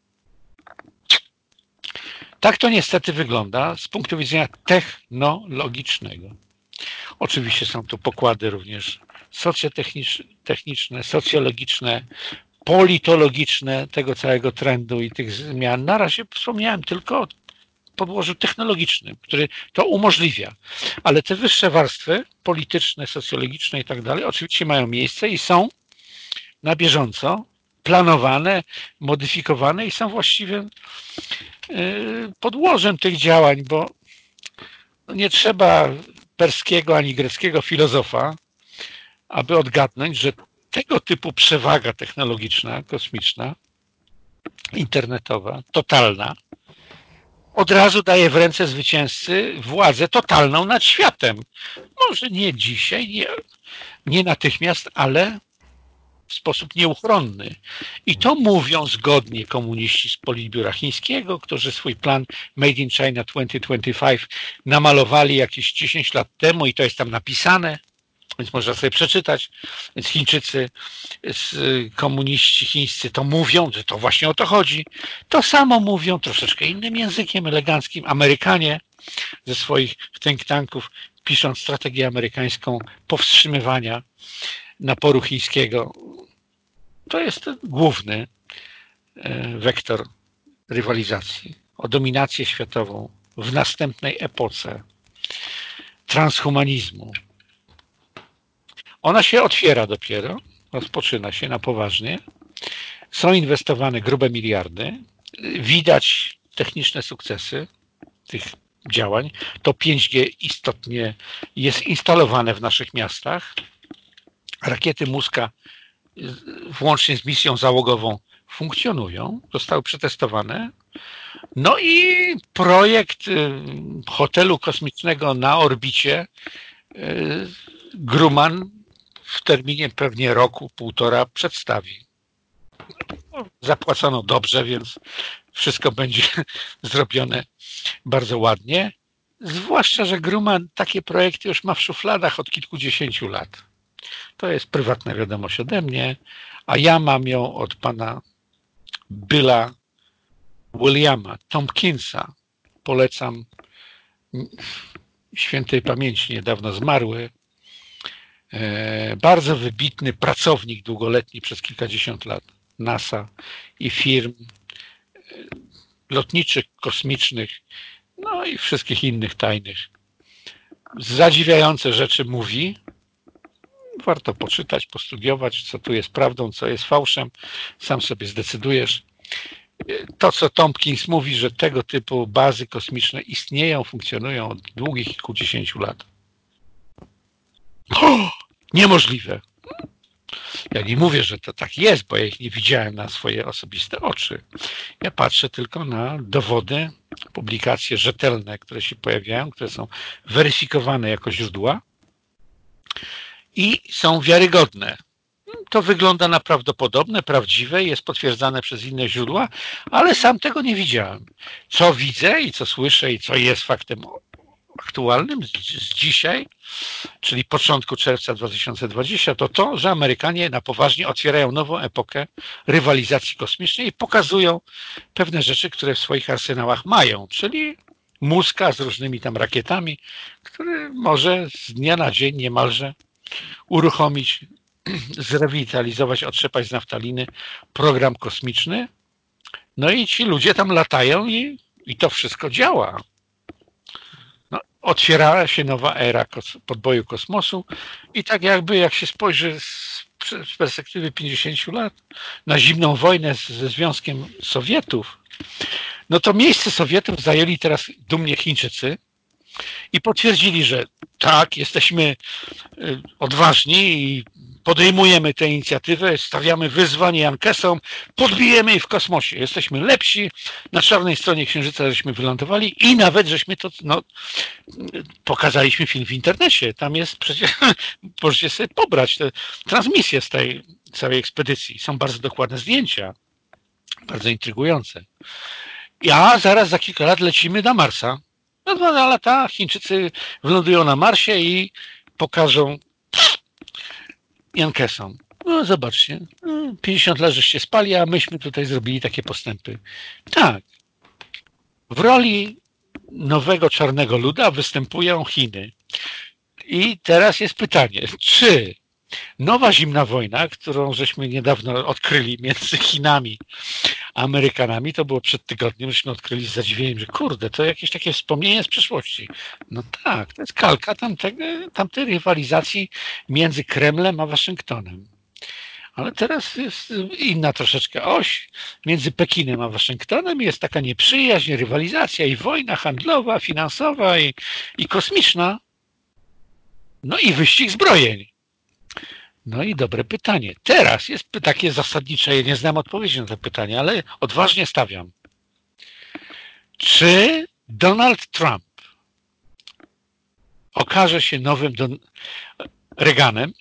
Tak to niestety wygląda z punktu widzenia technologicznego. Oczywiście są tu pokłady również socjotechniczne, socjologiczne, politologiczne tego całego trendu i tych zmian. Na razie wspomniałem tylko o podłożu technologicznym, który to umożliwia. Ale te wyższe warstwy polityczne, socjologiczne i tak dalej oczywiście mają miejsce i są na bieżąco planowane, modyfikowane i są właściwie podłożem tych działań, bo nie trzeba perskiego ani greckiego filozofa, aby odgadnąć, że tego typu przewaga technologiczna, kosmiczna, internetowa, totalna, od razu daje w ręce zwycięzcy władzę totalną nad światem. Może nie dzisiaj, nie, nie natychmiast, ale w sposób nieuchronny. I to mówią zgodnie komuniści z Politbiura Chińskiego, którzy swój plan Made in China dwa tysiące dwudziesty piąty namalowali jakieś dziesięć lat temu i to jest tam napisane, więc można sobie przeczytać. Więc Chińczycy, komuniści chińscy to mówią, że to właśnie o to chodzi. To samo mówią troszeczkę innym językiem eleganckim Amerykanie ze swoich think tanków, pisząc strategię amerykańską powstrzymywania naporu chińskiego. To jest główny wektor rywalizacji o dominację światową w następnej epoce transhumanizmu. Ona się otwiera dopiero, rozpoczyna się na poważnie. Są inwestowane grube miliardy. Widać techniczne sukcesy tych działań. To pięć G istotnie jest instalowane w naszych miastach. Rakiety Muska włącznie z misją załogową funkcjonują, zostały przetestowane. No i projekt hotelu kosmicznego na orbicie Grumman w terminie pewnie roku, półtora przedstawi. Zapłacono dobrze, więc wszystko będzie zrobione bardzo ładnie. Zwłaszcza, że Grumman takie projekty już ma w szufladach od kilkudziesięciu lat. To jest prywatna wiadomość ode mnie, a ja mam ją od pana Billa Williama Tompkinsa. Polecam, świętej pamięci niedawno zmarły, bardzo wybitny pracownik długoletni przez kilkadziesiąt lat NASA i firm lotniczych, kosmicznych, no i wszystkich innych tajnych. Zadziwiające rzeczy mówi. Warto poczytać, postudiować, co tu jest prawdą, co jest fałszem. Sam sobie zdecydujesz. To, co Tompkins mówi, że tego typu bazy kosmiczne istnieją, funkcjonują od długich kilkudziesięciu lat. O, niemożliwe. Ja nie mówię, że to tak jest, bo ja ich nie widziałem na swoje osobiste oczy. Ja patrzę tylko na dowody, publikacje rzetelne, które się pojawiają, które są weryfikowane jako źródła i są wiarygodne. To wygląda na prawdopodobne, prawdziwe, jest potwierdzane przez inne źródła, ale sam tego nie widziałem. Co widzę i co słyszę i co jest faktem aktualnym z, z dzisiaj, czyli początku czerwca dwa tysiące dwudziestego, to to, że Amerykanie na poważnie otwierają nową epokę rywalizacji kosmicznej i pokazują pewne rzeczy, które w swoich arsenałach mają, czyli Muska z różnymi tam rakietami, który może z dnia na dzień niemalże uruchomić, zrewitalizować, otrzepać z naftaliny program kosmiczny. No i ci ludzie tam latają i, i to wszystko działa. No, otwierała się nowa era kos podboju kosmosu i tak jakby jak się spojrzy z, z perspektywy pięćdziesięciu lat na zimną wojnę z, ze Związkiem Sowietów, no to miejsce Sowietów zajęli teraz dumnie Chińczycy i potwierdzili, że tak, jesteśmy odważni i podejmujemy tę inicjatywę, stawiamy wyzwanie Yankeesom, podbijemy ich w kosmosie. Jesteśmy lepsi, na czarnej stronie Księżyca żeśmy wylądowali i nawet żeśmy to, no, pokazaliśmy film w internecie. Tam jest przecież, możecie sobie pobrać te transmisje z tej całej ekspedycji. Są bardzo dokładne zdjęcia, bardzo intrygujące. A zaraz za kilka lat lecimy na Marsa. Na dwa lata Chińczycy wylądują na Marsie i pokażą Yankeesom. No zobaczcie, pięćdziesiąt lat żeście spali, a myśmy tutaj zrobili takie postępy. Tak. W roli nowego czarnego luda występują Chiny. I teraz jest pytanie, czy nowa zimna wojna, którą żeśmy niedawno odkryli między Chinami a Amerykanami, to było przed tygodniem, żeśmy odkryli z zadziwieniem, że kurde, to jakieś takie wspomnienie z przeszłości. No tak, to jest kalka tamtego, tamtej rywalizacji między Kremlem a Waszyngtonem. Ale teraz jest inna troszeczkę oś między Pekinem a Waszyngtonem. Jest taka nieprzyjaźń, rywalizacja i wojna handlowa, finansowa i, i kosmiczna. No i wyścig zbrojeń. No i dobre pytanie. Teraz jest takie zasadnicze, ja nie znam odpowiedzi na to pytanie, ale odważnie stawiam. Czy Donald Trump okaże się nowym Don Reaganem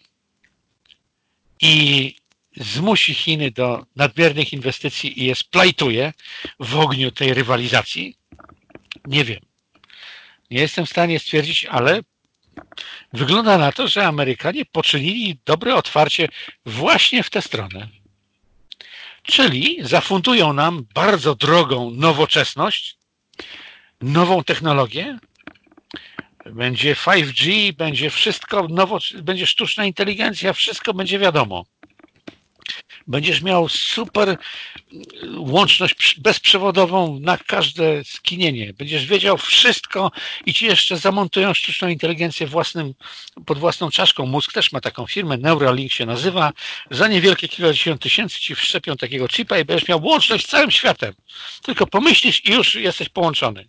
i zmusi Chiny do nadmiernych inwestycji i je splajtuje w ogniu tej rywalizacji? Nie wiem. Nie jestem w stanie stwierdzić, ale wygląda na to, że Amerykanie poczynili dobre otwarcie właśnie w tę stronę. Czyli zafundują nam bardzo drogą nowoczesność, nową technologię, będzie pięć G, będzie wszystko nowo, będzie sztuczna inteligencja, wszystko będzie wiadomo. Będziesz miał super łączność bezprzewodową na każde skinienie. Będziesz wiedział wszystko i ci jeszcze zamontują sztuczną inteligencję własnym, pod własną czaszką. Mózg też ma taką firmę, Neuralink się nazywa. Za niewielkie kilkadziesiąt tysięcy ci wszczepią takiego chipa i będziesz miał łączność z całym światem. Tylko pomyślisz i już jesteś połączony.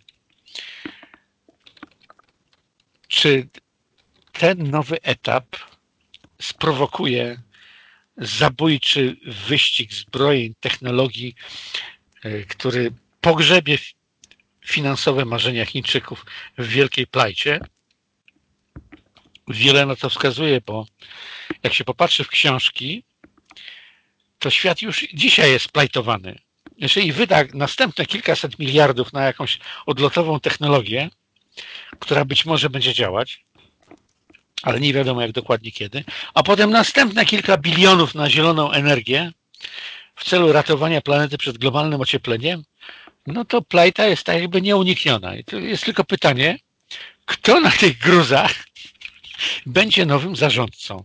Czy ten nowy etap sprowokuje zabójczy wyścig zbrojeń, technologii, który pogrzebie finansowe marzenia Chińczyków w wielkiej plajcie? Wiele na to wskazuje, bo jak się popatrzy w książki, to świat już dzisiaj jest splajtowany. Jeżeli wyda następne kilkaset miliardów na jakąś odlotową technologię, która być może będzie działać, ale nie wiadomo jak dokładnie kiedy, a potem następne kilka bilionów na zieloną energię w celu ratowania planety przed globalnym ociepleniem, no to plajta jest tak jakby nieunikniona. I to jest tylko pytanie, kto na tych gruzach będzie nowym zarządcą?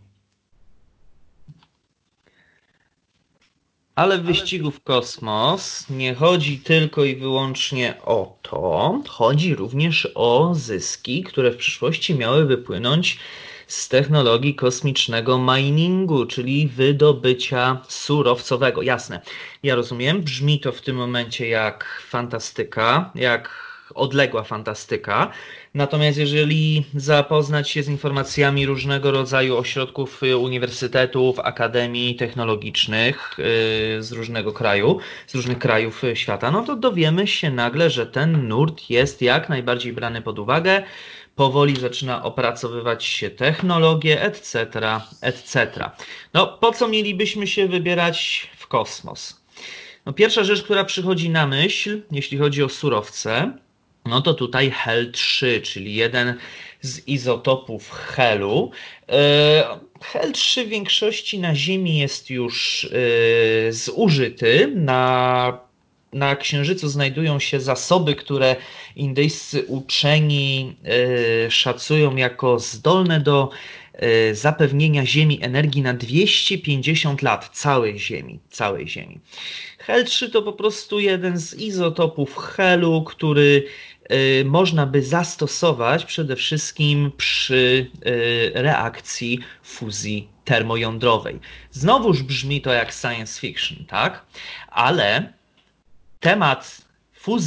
Ale w wyścigu w kosmos nie chodzi tylko i wyłącznie o to, chodzi również o zyski, które w przyszłości miały wypłynąć z technologii kosmicznego miningu, czyli wydobycia surowcowego. Jasne, ja rozumiem, brzmi to w tym momencie jak fantastyka, jak odległa fantastyka. Natomiast jeżeli zapoznać się z informacjami różnego rodzaju ośrodków, uniwersytetów, akademii technologicznych z różnego kraju, z różnych krajów świata, no to dowiemy się nagle, że ten nurt jest jak najbardziej brany pod uwagę. Powoli zaczyna opracowywać się technologie, et cetera, et cetera. No, po co mielibyśmy się wybierać w kosmos? No, pierwsza rzecz, która przychodzi na myśl, jeśli chodzi o surowce, no to tutaj hel trzy, czyli jeden z izotopów helu. hel trzy w większości na Ziemi jest już zużyty. Na, na Księżycu znajdują się zasoby, które indyjscy uczeni szacują jako zdolne do zapewnienia Ziemi energii na dwieście pięćdziesiąt lat, całej Ziemi, całej Ziemi. hel trzy to po prostu jeden z izotopów helu, który można by zastosować przede wszystkim przy reakcji fuzji termojądrowej. Znowuż brzmi to jak science fiction, tak? Ale temat fuzji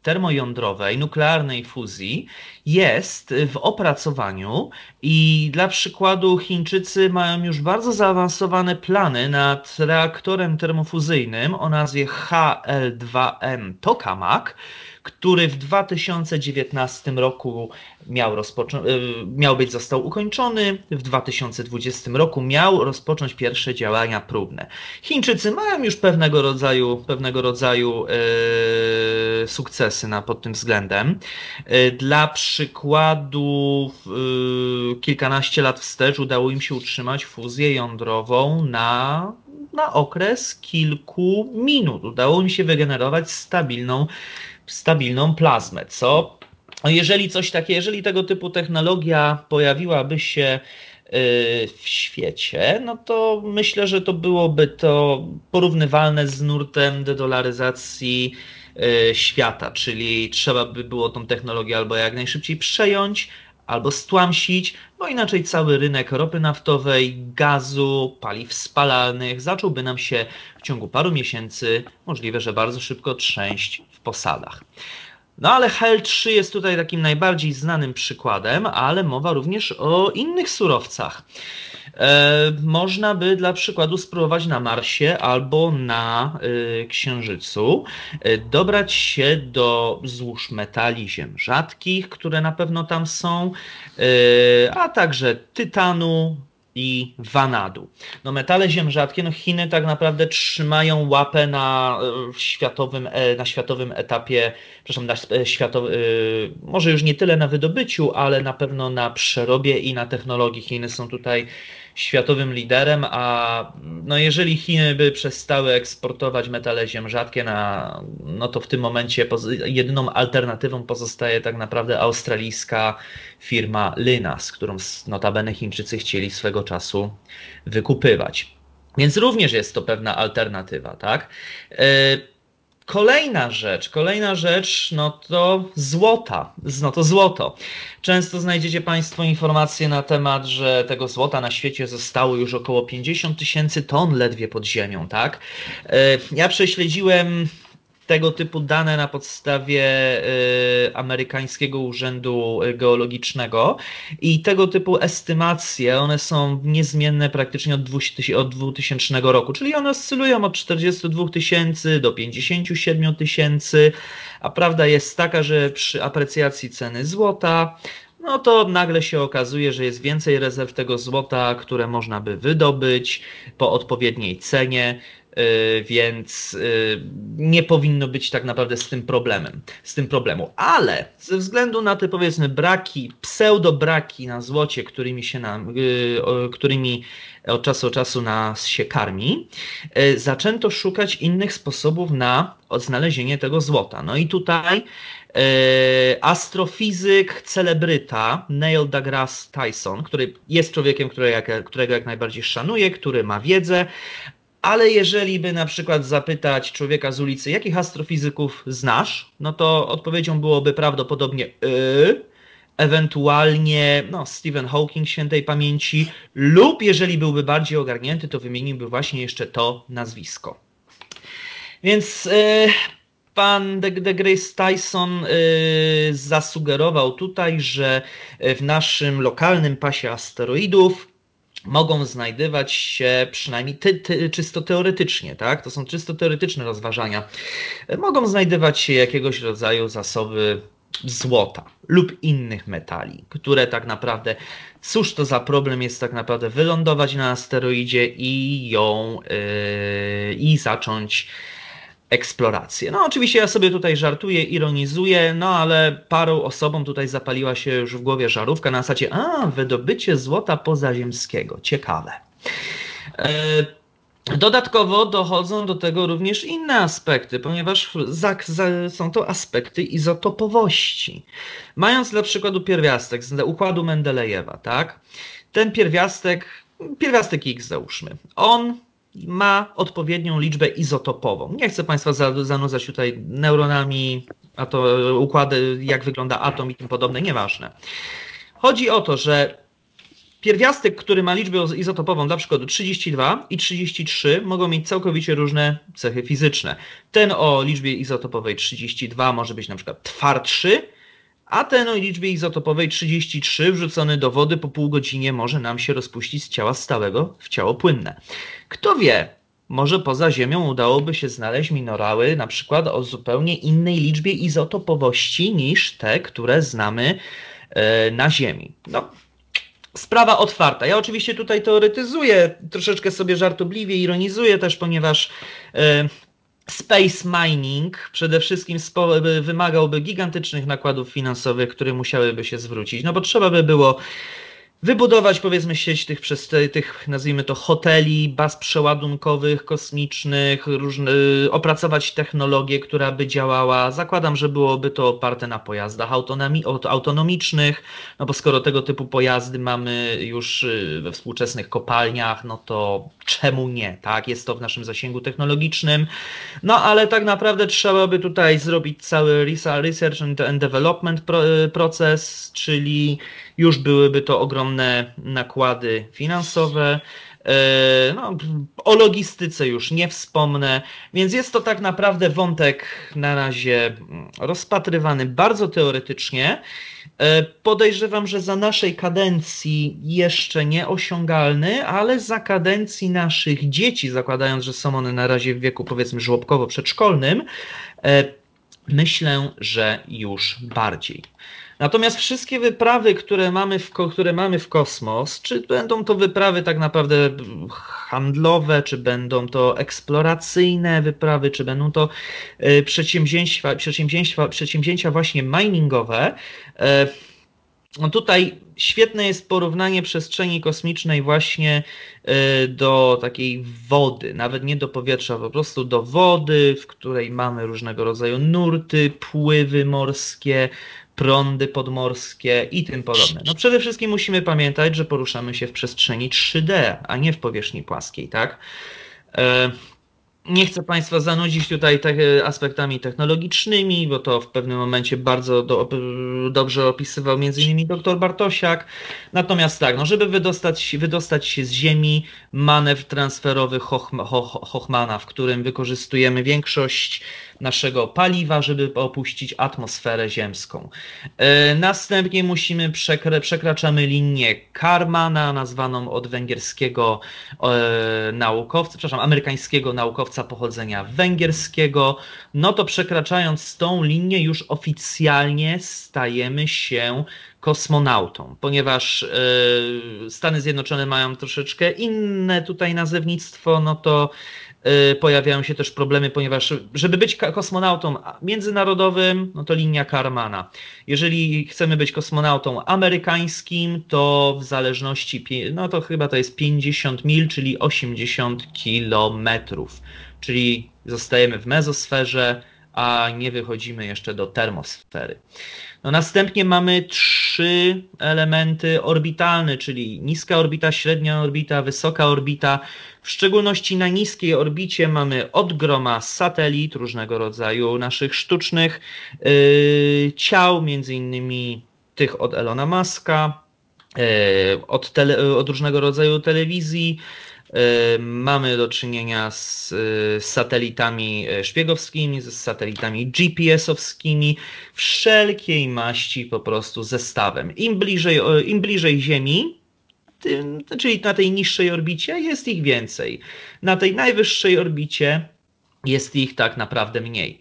termojądrowej, nuklearnej fuzji jest w opracowaniu i dla przykładu Chińczycy mają już bardzo zaawansowane plany nad reaktorem termofuzyjnym o nazwie H L dwa M Tokamak, który w dwa tysiące dziewiętnastym roku miał, rozpoczą- miał być został ukończony, w dwa tysiące dwudziestym roku miał rozpocząć pierwsze działania próbne. Chińczycy mają już pewnego rodzaju, pewnego rodzaju yy, sukcesy na, pod tym względem. Yy, dla przykładu yy, kilkanaście lat wstecz udało im się utrzymać fuzję jądrową na, na okres kilku minut. Udało im się wygenerować stabilną stabilną plazmę, co jeżeli coś takiego, jeżeli tego typu technologia pojawiłaby się w świecie, no to myślę, że to byłoby to porównywalne z nurtem dedolaryzacji świata, czyli trzeba by było tą technologię albo jak najszybciej przejąć, albo stłamsić, bo inaczej cały rynek ropy naftowej, gazu, paliw spalalnych zacząłby nam się w ciągu paru miesięcy, możliwe, że bardzo szybko trzęść w posadach. No ale H L trzy jest tutaj takim najbardziej znanym przykładem, ale mowa również o innych surowcach. E, można by dla przykładu spróbować na Marsie albo na y, Księżycu y, dobrać się do złóż metali ziem rzadkich, które na pewno tam są, y, a także tytanu i wanadu. No metale ziem rzadkie, no Chiny tak naprawdę trzymają łapę na światowym, na światowym etapie, przepraszam, na światowym, może już nie tyle na wydobyciu, ale na pewno na przerobie i na technologii. Chiny są tutaj światowym liderem, a no jeżeli Chiny by przestały eksportować metale ziem rzadkie, na, no to w tym momencie jedyną alternatywą pozostaje tak naprawdę australijska firma Lynas, którą notabene Chińczycy chcieli swego czasu wykupywać. Więc również jest to pewna alternatywa, tak? Kolejna rzecz, kolejna rzecz, no to złota, no to złoto. Często znajdziecie Państwo informacje na temat, że tego złota na świecie zostało już około pięćdziesiąt tysięcy ton ledwie pod ziemią, tak? Ja prześledziłem tego typu dane na podstawie y, amerykańskiego urzędu geologicznego i tego typu estymacje, one są niezmienne praktycznie od, od dwutysięcznego roku, czyli one oscylują od czterdziestu dwóch tysięcy do pięćdziesięciu siedmiu tysięcy, a prawda jest taka, że przy aprecjacji ceny złota no to nagle się okazuje, że jest więcej rezerw tego złota, które można by wydobyć po odpowiedniej cenie, więc nie powinno być tak naprawdę z tym problemem, z tym problemu. Ale ze względu na te powiedzmy braki, pseudo braki na złocie, którymi się nam, którymi od czasu do czasu nas się karmi, zaczęto szukać innych sposobów na odnalezienie tego złota. No i tutaj astrofizyk, celebryta Neil deGrasse Tyson, który jest człowiekiem, który jak, którego jak najbardziej szanuję, który ma wiedzę, ale jeżeli by na przykład zapytać człowieka z ulicy, jakich astrofizyków znasz, no to odpowiedzią byłoby prawdopodobnie yy, ewentualnie no, Stephen Hawking świętej pamięci, lub jeżeli byłby bardziej ogarnięty, to wymieniłby właśnie jeszcze to nazwisko. Więc yy, pan deGrasse Tyson yy, zasugerował tutaj, że w naszym lokalnym pasie asteroidów mogą znajdować się, przynajmniej ty, ty, czysto teoretycznie, tak? To są czysto teoretyczne rozważania. Mogą znajdować się jakiegoś rodzaju zasoby złota lub innych metali, które tak naprawdę, cóż to za problem jest tak naprawdę wylądować na asteroidzie i ją yy, i zacząć eksplorację. No oczywiście ja sobie tutaj żartuję, ironizuję, no ale paru osobom tutaj zapaliła się już w głowie żarówka na zasadzie, a wydobycie złota pozaziemskiego, ciekawe. Dodatkowo dochodzą do tego również inne aspekty, ponieważ są to aspekty izotopowości. Mając dla przykładu pierwiastek z układu Mendelejewa, tak? Ten pierwiastek, pierwiastek X załóżmy, on ma odpowiednią liczbę izotopową. Nie chcę Państwa zanudzać tutaj neuronami, a to układy, jak wygląda atom i tym podobne, nieważne. Chodzi o to, że pierwiastek, który ma liczbę izotopową dla przykładu trzydzieści dwa i trzydzieści trzy, mogą mieć całkowicie różne cechy fizyczne. Ten o liczbie izotopowej trzydzieści dwa może być na przykład twardszy, a ten o liczbie izotopowej trzydzieści trzy wrzucony do wody po pół godzinie może nam się rozpuścić z ciała stałego w ciało płynne. Kto wie, może poza Ziemią udałoby się znaleźć minerały na przykład o zupełnie innej liczbie izotopowości niż te, które znamy na Ziemi. No, sprawa otwarta. Ja oczywiście tutaj teoretyzuję, troszeczkę sobie żartobliwie ironizuję też, ponieważ e, space mining przede wszystkim wymagałby gigantycznych nakładów finansowych, które musiałyby się zwrócić. No bo trzeba by było wybudować, powiedzmy, sieć tych, przez te, tych, nazwijmy to, hoteli, baz przeładunkowych, kosmicznych, różne, opracować technologię, która by działała. Zakładam, że byłoby to oparte na pojazdach autonomi, autonomicznych, no bo skoro tego typu pojazdy mamy już we współczesnych kopalniach, no to czemu nie, tak? Jest to w naszym zasięgu technologicznym. No ale tak naprawdę trzeba by tutaj zrobić cały research and development proces, czyli już byłyby to ogromne nakłady finansowe. No, o logistyce już nie wspomnę, więc jest to tak naprawdę wątek na razie rozpatrywany bardzo teoretycznie. Podejrzewam, że za naszej kadencji jeszcze nieosiągalny, ale za kadencji naszych dzieci, zakładając, że są one na razie w wieku, powiedzmy, żłobkowo-przedszkolnym, myślę, że już bardziej. Natomiast wszystkie wyprawy, które mamy, w, które mamy w kosmos, czy będą to wyprawy tak naprawdę handlowe, czy będą to eksploracyjne wyprawy, czy będą to przedsięwzięcia, przedsięwzięcia, przedsięwzięcia właśnie miningowe, no tutaj świetne jest porównanie przestrzeni kosmicznej właśnie do takiej wody, nawet nie do powietrza, po prostu do wody, w której mamy różnego rodzaju nurty, pływy morskie, prądy podmorskie i tym podobne. No przede wszystkim musimy pamiętać, że poruszamy się w przestrzeni trzy D, a nie w powierzchni płaskiej, tak? Nie chcę Państwa zanudzić tutaj te aspektami technologicznymi, bo to w pewnym momencie bardzo do, dobrze opisywał między innymi dr Bartosiak. Natomiast tak, no żeby wydostać, wydostać się z Ziemi, manewr transferowy Hochma, Ho, Hochmana, w którym wykorzystujemy większość naszego paliwa, żeby opuścić atmosferę ziemską. E, następnie musimy przekra przekraczamy linię Karmana, nazwaną od węgierskiego e, naukowca, przepraszam, amerykańskiego naukowca pochodzenia węgierskiego. No to przekraczając tą linię już oficjalnie stajemy się kosmonautą, ponieważ e, Stany Zjednoczone mają troszeczkę inne tutaj nazewnictwo, no to pojawiają się też problemy, ponieważ żeby być kosmonautą międzynarodowym, no to linia Karmana. Jeżeli chcemy być kosmonautą amerykańskim, to w zależności, no to chyba to jest pięćdziesiąt mil, czyli osiemdziesiąt kilometrów. Czyli zostajemy w mezosferze, a nie wychodzimy jeszcze do termosfery. No następnie mamy trzy elementy orbitalne, czyli niska orbita, średnia orbita, wysoka orbita. W szczególności na niskiej orbicie mamy od groma satelit różnego rodzaju naszych sztucznych yy, ciał, między innymi tych od Elona Muska, yy, od, tele, od różnego rodzaju telewizji. Mamy do czynienia z satelitami szpiegowskimi, z satelitami G P S-owskimi, wszelkiej maści po prostu zestawem. Im bliżej, im bliżej Ziemi, tym, czyli na tej niższej orbicie, jest ich więcej. Na tej najwyższej orbicie jest ich tak naprawdę mniej.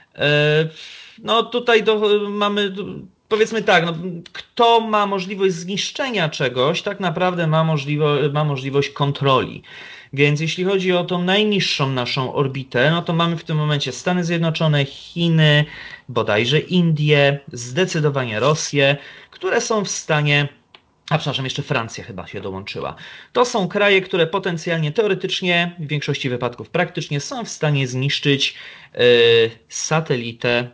No tutaj do, mamy... Powiedzmy tak, no, kto ma możliwość zniszczenia czegoś, tak naprawdę ma, możliwo, ma możliwość kontroli. Więc jeśli chodzi o tą najniższą naszą orbitę, no to mamy w tym momencie Stany Zjednoczone, Chiny, bodajże Indie, zdecydowanie Rosję, które są w stanie... A przepraszam, jeszcze Francja chyba się dołączyła. To są kraje, które potencjalnie, teoretycznie, w większości wypadków praktycznie są w stanie zniszczyć yy, satelitę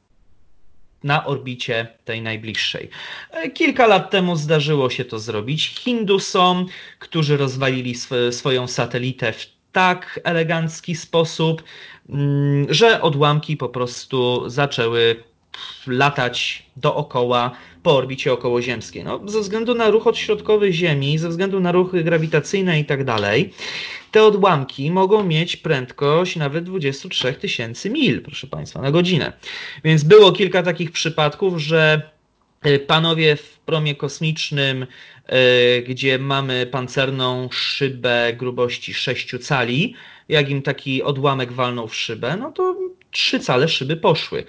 na orbicie tej najbliższej. Kilka lat temu zdarzyło się to zrobić Hindusom, którzy rozwalili sw swoją satelitę w tak elegancki sposób, że odłamki po prostu zaczęły latać dookoła po orbicie okołoziemskiej. No, ze względu na ruch odśrodkowy Ziemi, ze względu na ruchy grawitacyjne i tak dalej, te odłamki mogą mieć prędkość nawet dwadzieścia trzy tysiące mil, proszę Państwa, na godzinę. Więc było kilka takich przypadków, że panowie w promie kosmicznym, gdzie mamy pancerną szybę grubości sześciu cali, jak im taki odłamek walnął w szybę, no to trzy cale szyby poszły.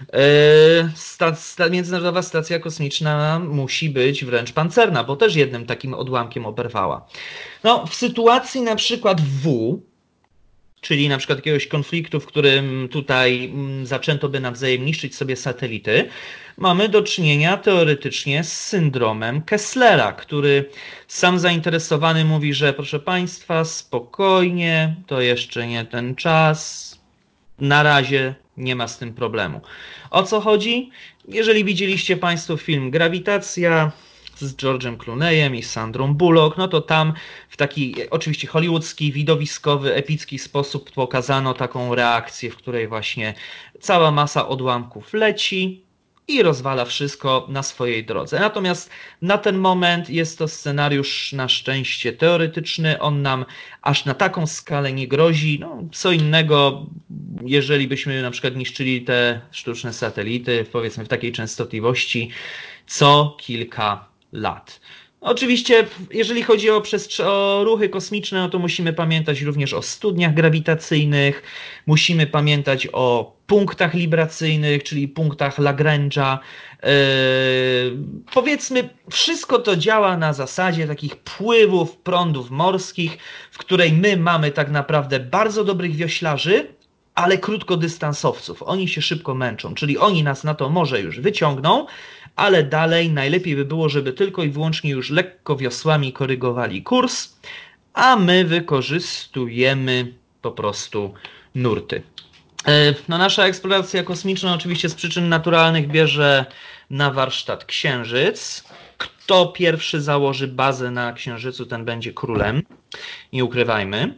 Sta, sta, Międzynarodowa Stacja Kosmiczna musi być wręcz pancerna, bo też jednym takim odłamkiem oberwała. No, w sytuacji na przykład W, czyli na przykład jakiegoś konfliktu, w którym tutaj zaczęto by nawzajem niszczyć sobie satelity, mamy do czynienia teoretycznie z syndromem Kesslera, który sam zainteresowany mówi, że proszę Państwa, spokojnie, to jeszcze nie ten czas, na razie nie ma z tym problemu. O co chodzi? Jeżeli widzieliście Państwo film Grawitacja z George'em Clooneyem i Sandrą Bullock, no to tam w taki oczywiście hollywoodzki, widowiskowy, epicki sposób pokazano taką reakcję, w której właśnie cała masa odłamków leci i rozwala wszystko na swojej drodze. Natomiast na ten moment jest to scenariusz na szczęście teoretyczny, on nam aż na taką skalę nie grozi. No, co innego, jeżeli byśmy na przykład niszczyli te sztuczne satelity, powiedzmy w takiej częstotliwości, co kilka lat. Oczywiście, jeżeli chodzi o, o ruchy kosmiczne, no to musimy pamiętać również o studniach grawitacyjnych, musimy pamiętać o punktach libracyjnych, czyli punktach Lagrange'a. Yy, powiedzmy, wszystko to działa na zasadzie takich pływów, prądów morskich, w której my mamy tak naprawdę bardzo dobrych wioślarzy, ale krótkodystansowców. Oni się szybko męczą, czyli oni nas na to morze już wyciągną, ale dalej najlepiej by było, żeby tylko i wyłącznie już lekko wiosłami korygowali kurs, a my wykorzystujemy po prostu nurty. No, nasza eksploracja kosmiczna oczywiście z przyczyn naturalnych bierze na warsztat Księżyc. Kto pierwszy założy bazę na Księżycu, ten będzie królem. Nie ukrywajmy.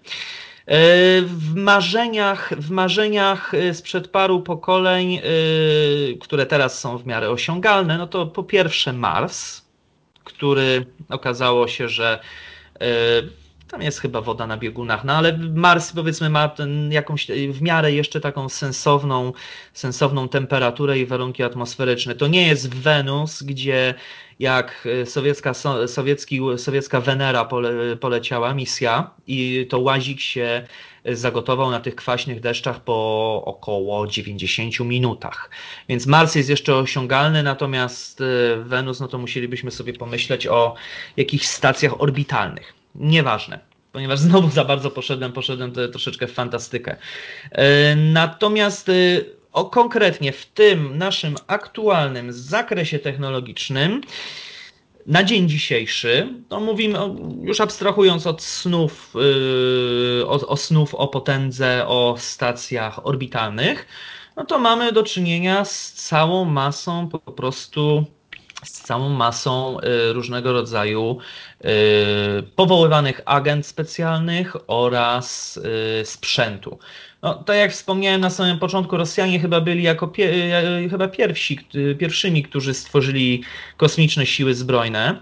W marzeniach, w marzeniach sprzed paru pokoleń, które teraz są w miarę osiągalne, no to po pierwsze Mars, który okazało się, że tam jest chyba woda na biegunach, no ale Mars powiedzmy ma ten jakąś w miarę jeszcze taką sensowną, sensowną temperaturę i warunki atmosferyczne. To nie jest Wenus, gdzie jak sowiecka, sowiecki, sowiecka Wenera pole, poleciała misja i to łazik się zagotował na tych kwaśnych deszczach po około dziewięćdziesięciu minutach. Więc Mars jest jeszcze osiągalny, natomiast Wenus, no to musielibyśmy sobie pomyśleć o jakichś stacjach orbitalnych. Nieważne, ponieważ znowu za bardzo poszedłem, poszedłem troszeczkę w fantastykę. Natomiast o konkretnie w tym naszym aktualnym zakresie technologicznym na dzień dzisiejszy, to mówimy, już abstrahując od snów, o, o snów o potędze, o stacjach orbitalnych, no to mamy do czynienia z całą masą po prostu z całą masą różnego rodzaju powoływanych agent specjalnych oraz sprzętu. No, tak jak wspomniałem na samym początku, Rosjanie chyba byli jako pie, chyba pierwsi, pierwszymi, którzy stworzyli kosmiczne siły zbrojne.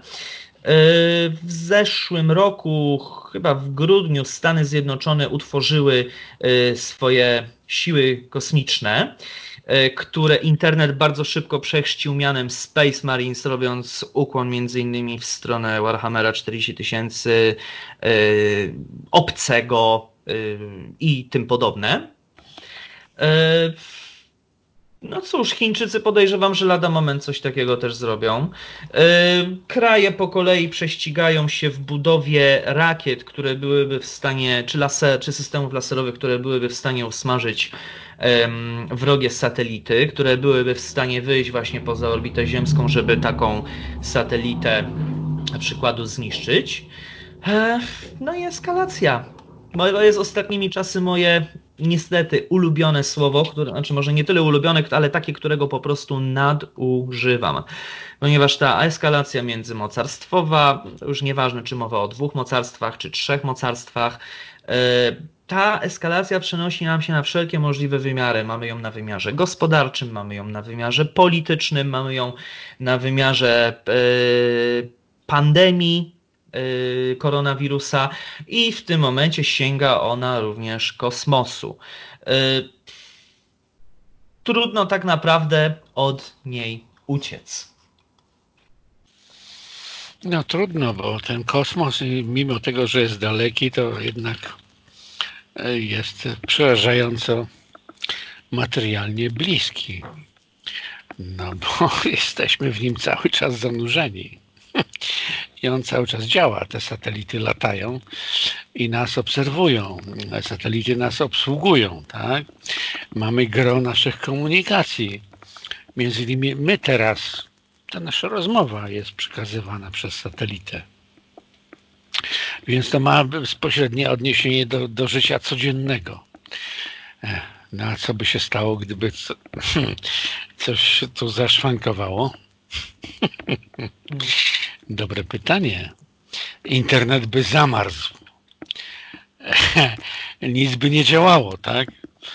W zeszłym roku, chyba w grudniu, Stany Zjednoczone utworzyły swoje siły kosmiczne, które internet bardzo szybko przechrzcił mianem Space Marines, robiąc ukłon między innymi w stronę Warhammera czterdzieści tysięcy, obcego i tym podobne. No cóż, Chińczycy podejrzewam, że lada moment coś takiego też zrobią. Kraje po kolei prześcigają się w budowie rakiet, które byłyby w stanie, czy, laser, czy systemów laserowych, które byłyby w stanie usmażyć um, wrogie satelity, które byłyby w stanie wyjść właśnie poza orbitę ziemską, żeby taką satelitę na przykładu zniszczyć. No i eskalacja. To jest ostatnimi czasy moje niestety ulubione słowo, które, znaczy może nie tyle ulubione, ale takie, którego po prostu nadużywam. Ponieważ ta eskalacja międzymocarstwowa, już nieważne czy mowa o dwóch mocarstwach, czy trzech mocarstwach, ta eskalacja przenosi nam się na wszelkie możliwe wymiary. Mamy ją na wymiarze gospodarczym, mamy ją na wymiarze politycznym, mamy ją na wymiarze yy, pandemii yy, koronawirusa i w tym momencie sięga ona również kosmosu. Yy, trudno tak naprawdę od niej uciec. No trudno, bo ten kosmos, mimo tego, że jest daleki, to jednak jest przerażająco materialnie bliski. No bo jesteśmy w nim cały czas zanurzeni. I on cały czas działa. Te satelity latają i nas obserwują. Satelity nas obsługują, tak? Mamy gro naszych komunikacji. Między innymi my teraz, ta nasza rozmowa jest przekazywana przez satelitę. Więc to ma bezpośrednie odniesienie do, do życia codziennego. No a co by się stało, gdyby co, coś tu zaszwankowało? Dobre pytanie. Internet by zamarzł. Nic by nie działało, tak?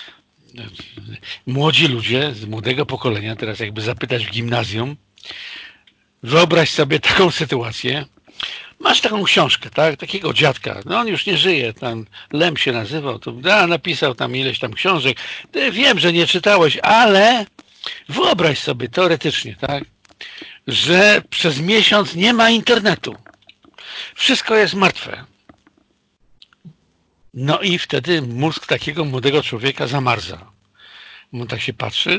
Młodzi ludzie z młodego pokolenia, teraz jakby zapytać w gimnazjum, wyobraź sobie taką sytuację. Masz taką książkę, tak? Takiego dziadka, no on już nie żyje, tam Lem się nazywał, to da, napisał tam ileś tam książek. Ty, wiem, że nie czytałeś, ale wyobraź sobie teoretycznie, tak? Że przez miesiąc nie ma internetu. Wszystko jest martwe. No i wtedy mózg takiego młodego człowieka zamarza. On tak się patrzy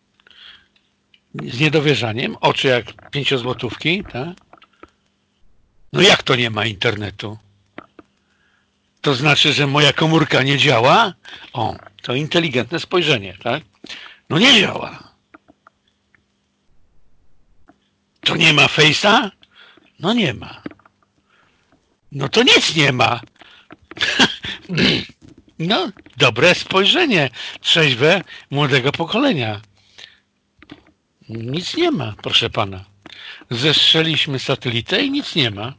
z niedowierzaniem, oczy jak pięciozłotówki, tak? No jak to nie ma internetu? To znaczy, że moja komórka nie działa? O, to inteligentne spojrzenie, tak? No nie działa. To nie ma Face'a? No nie ma. No to nic nie ma. No, dobre spojrzenie, trzeźwe młodego pokolenia. Nic nie ma, proszę pana. Zestrzeliśmy satelitę i nic nie ma.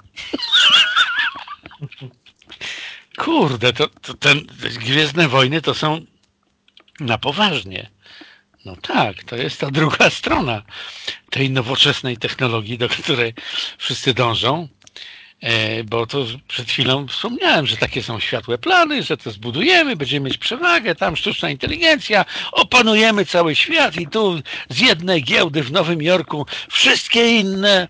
Kurde, to, to ten Gwiezdne Wojny to są na poważnie. No tak, to jest ta druga strona tej nowoczesnej technologii, do której wszyscy dążą, bo to przed chwilą wspomniałem, że takie są światłe plany, że to zbudujemy, będziemy mieć przewagę, tam sztuczna inteligencja, opanujemy cały świat i tu z jednej giełdy w Nowym Jorku wszystkie inne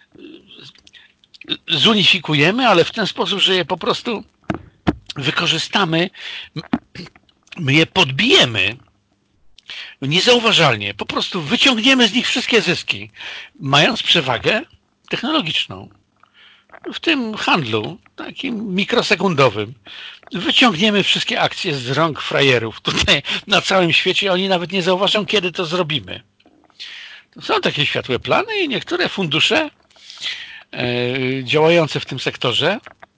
zunifikujemy, ale w ten sposób, że je po prostu wykorzystamy, my je podbijemy niezauważalnie, po prostu wyciągniemy z nich wszystkie zyski, mając przewagę technologiczną. W tym handlu, takim mikrosekundowym, wyciągniemy wszystkie akcje z rąk frajerów tutaj na całym świecie, oni nawet nie zauważą, kiedy to zrobimy. To są takie światłe plany i niektóre fundusze e, działające w tym sektorze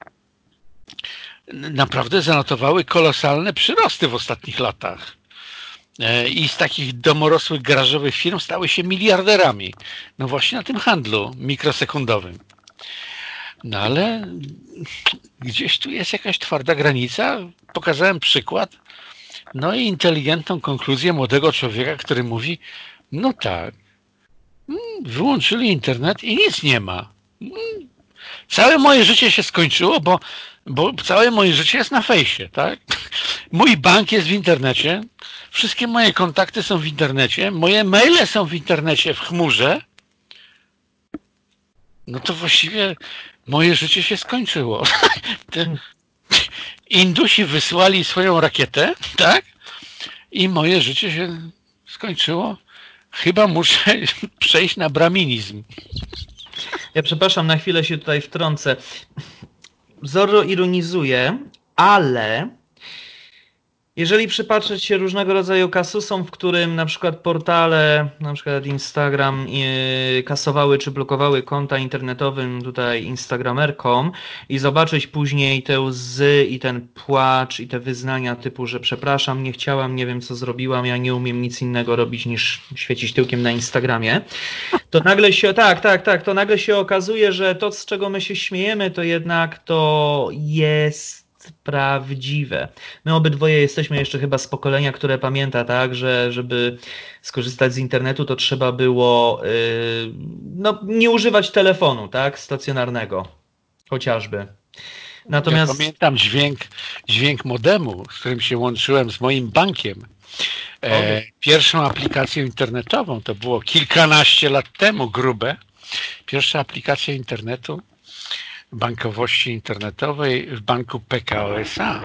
naprawdę zanotowały kolosalne przyrosty w ostatnich latach. I z takich domorosłych garażowych firm stały się miliarderami. No właśnie na tym handlu mikrosekundowym. No ale gdzieś tu jest jakaś twarda granica. Pokazałem przykład. No i inteligentną konkluzję młodego człowieka, który mówi, no tak, wyłączyli internet i nic nie ma. Całe moje życie się skończyło, bo, bo całe moje życie jest na fejsie, tak? Mój bank jest w internecie, wszystkie moje kontakty są w internecie, moje maile są w internecie, w chmurze. No to właściwie moje życie się skończyło. Te Indusi wysłali swoją rakietę, tak? I moje życie się skończyło. Chyba muszę przejść na braminizm. Ja przepraszam, na chwilę się tutaj wtrącę. Zorro ironizuje, ale jeżeli przypatrzeć się różnego rodzaju kasusom, w którym na przykład portale, na przykład Instagram yy, kasowały czy blokowały konta internetowym tutaj instagramerkom i zobaczyć później te łzy i ten płacz i te wyznania typu, że przepraszam, nie chciałam, nie wiem co zrobiłam, ja nie umiem nic innego robić niż świecić tyłkiem na Instagramie, to nagle się, tak, tak, tak, to nagle się okazuje, że to, z czego my się śmiejemy, to jednak to jest prawdziwe. My obydwoje jesteśmy jeszcze chyba z pokolenia, które pamięta, tak, że żeby skorzystać z internetu, to trzeba było yy, no, nie używać telefonu, tak, stacjonarnego, chociażby. Ja Natomiast pamiętam dźwięk, dźwięk modemu, z którym się łączyłem z moim bankiem. E, pierwszą aplikacją internetową, to było kilkanaście lat temu, grube, pierwsza aplikacja internetu, bankowości internetowej w banku P K O S A.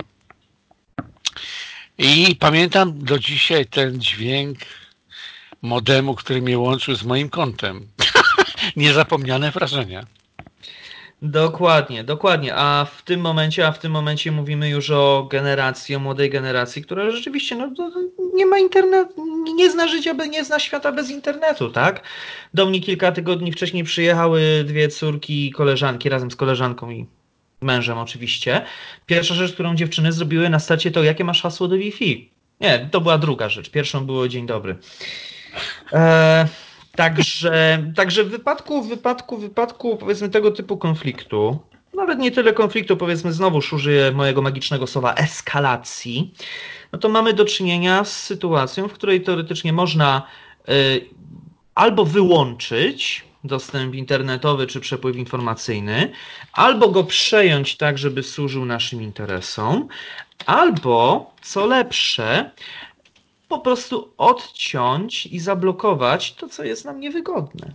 I pamiętam do dzisiaj ten dźwięk modemu, który mnie łączył z moim kontem. Niezapomniane wrażenia. Dokładnie, dokładnie. A w tym momencie, a w tym momencie mówimy już o generacji, o młodej generacji, która rzeczywiście no, nie ma internetu, nie zna życia, nie zna świata bez internetu, tak? Do mnie kilka tygodni wcześniej przyjechały dwie córki koleżanki razem z koleżanką i mężem oczywiście. Pierwsza rzecz, którą dziewczyny zrobiły na starcie, to jakie masz hasło do Wi-Fi? Nie, to była druga rzecz. Pierwszą było dzień dobry. Eee, Także, także w wypadku, w wypadku, w wypadku powiedzmy tego typu konfliktu, nawet nie tyle konfliktu, powiedzmy znowuż użyję mojego magicznego słowa eskalacji, no to mamy do czynienia z sytuacją, w której teoretycznie można y, albo wyłączyć dostęp internetowy czy przepływ informacyjny, albo go przejąć tak, żeby służył naszym interesom, albo co lepsze, po prostu odciąć i zablokować to, co jest nam niewygodne.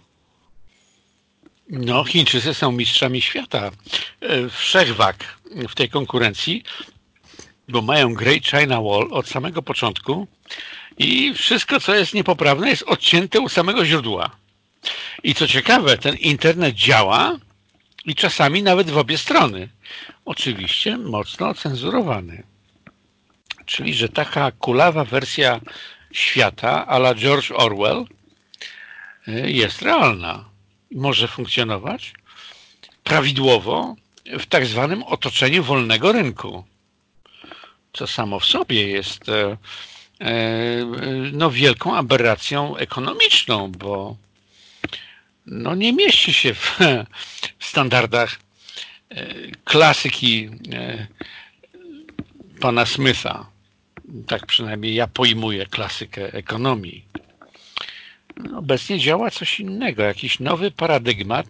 No, Chińczycy są mistrzami świata wszechwag w tej konkurencji, bo mają Great China Wall od samego początku i wszystko, co jest niepoprawne, jest odcięte u samego źródła. I co ciekawe, ten internet działa i czasami nawet w obie strony. Oczywiście mocno cenzurowany. Czyli, że taka kulawa wersja świata a la George Orwell jest realna. Może funkcjonować prawidłowo w tak zwanym otoczeniu wolnego rynku. Co samo w sobie jest no, wielką aberracją ekonomiczną, bo no, nie mieści się w standardach klasyki pana Smitha. Tak przynajmniej ja pojmuję klasykę ekonomii. Obecnie działa coś innego, jakiś nowy paradygmat,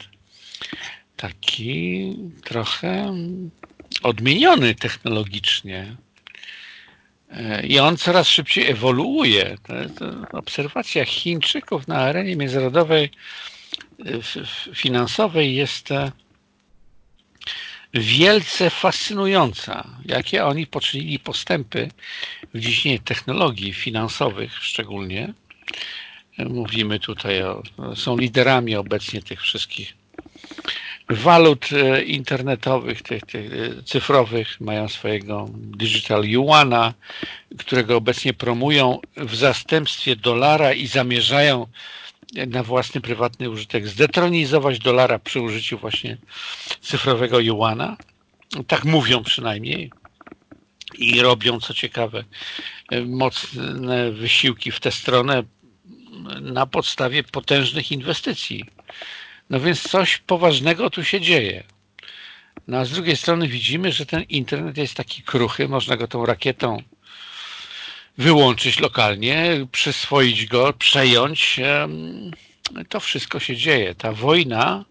taki trochę odmieniony technologicznie. I on coraz szybciej ewoluuje. To, to obserwacja Chińczyków na arenie międzynarodowej finansowej jest wielce fascynująca. Jakie oni poczynili postępy w dziedzinie technologii finansowych szczególnie. Mówimy tutaj o, są liderami obecnie tych wszystkich walut internetowych, tych, tych cyfrowych, mają swojego digital yuana, którego obecnie promują w zastępstwie dolara i zamierzają na własny prywatny użytek zdetronizować dolara przy użyciu właśnie cyfrowego yuana. Tak mówią przynajmniej i robią, co ciekawe, mocne wysiłki w tę stronę na podstawie potężnych inwestycji. No więc coś poważnego tu się dzieje. No a z drugiej strony widzimy, że ten internet jest taki kruchy, można go tą rakietą wyłączyć lokalnie, przyswoić go, przejąć. To wszystko się dzieje. Ta wojna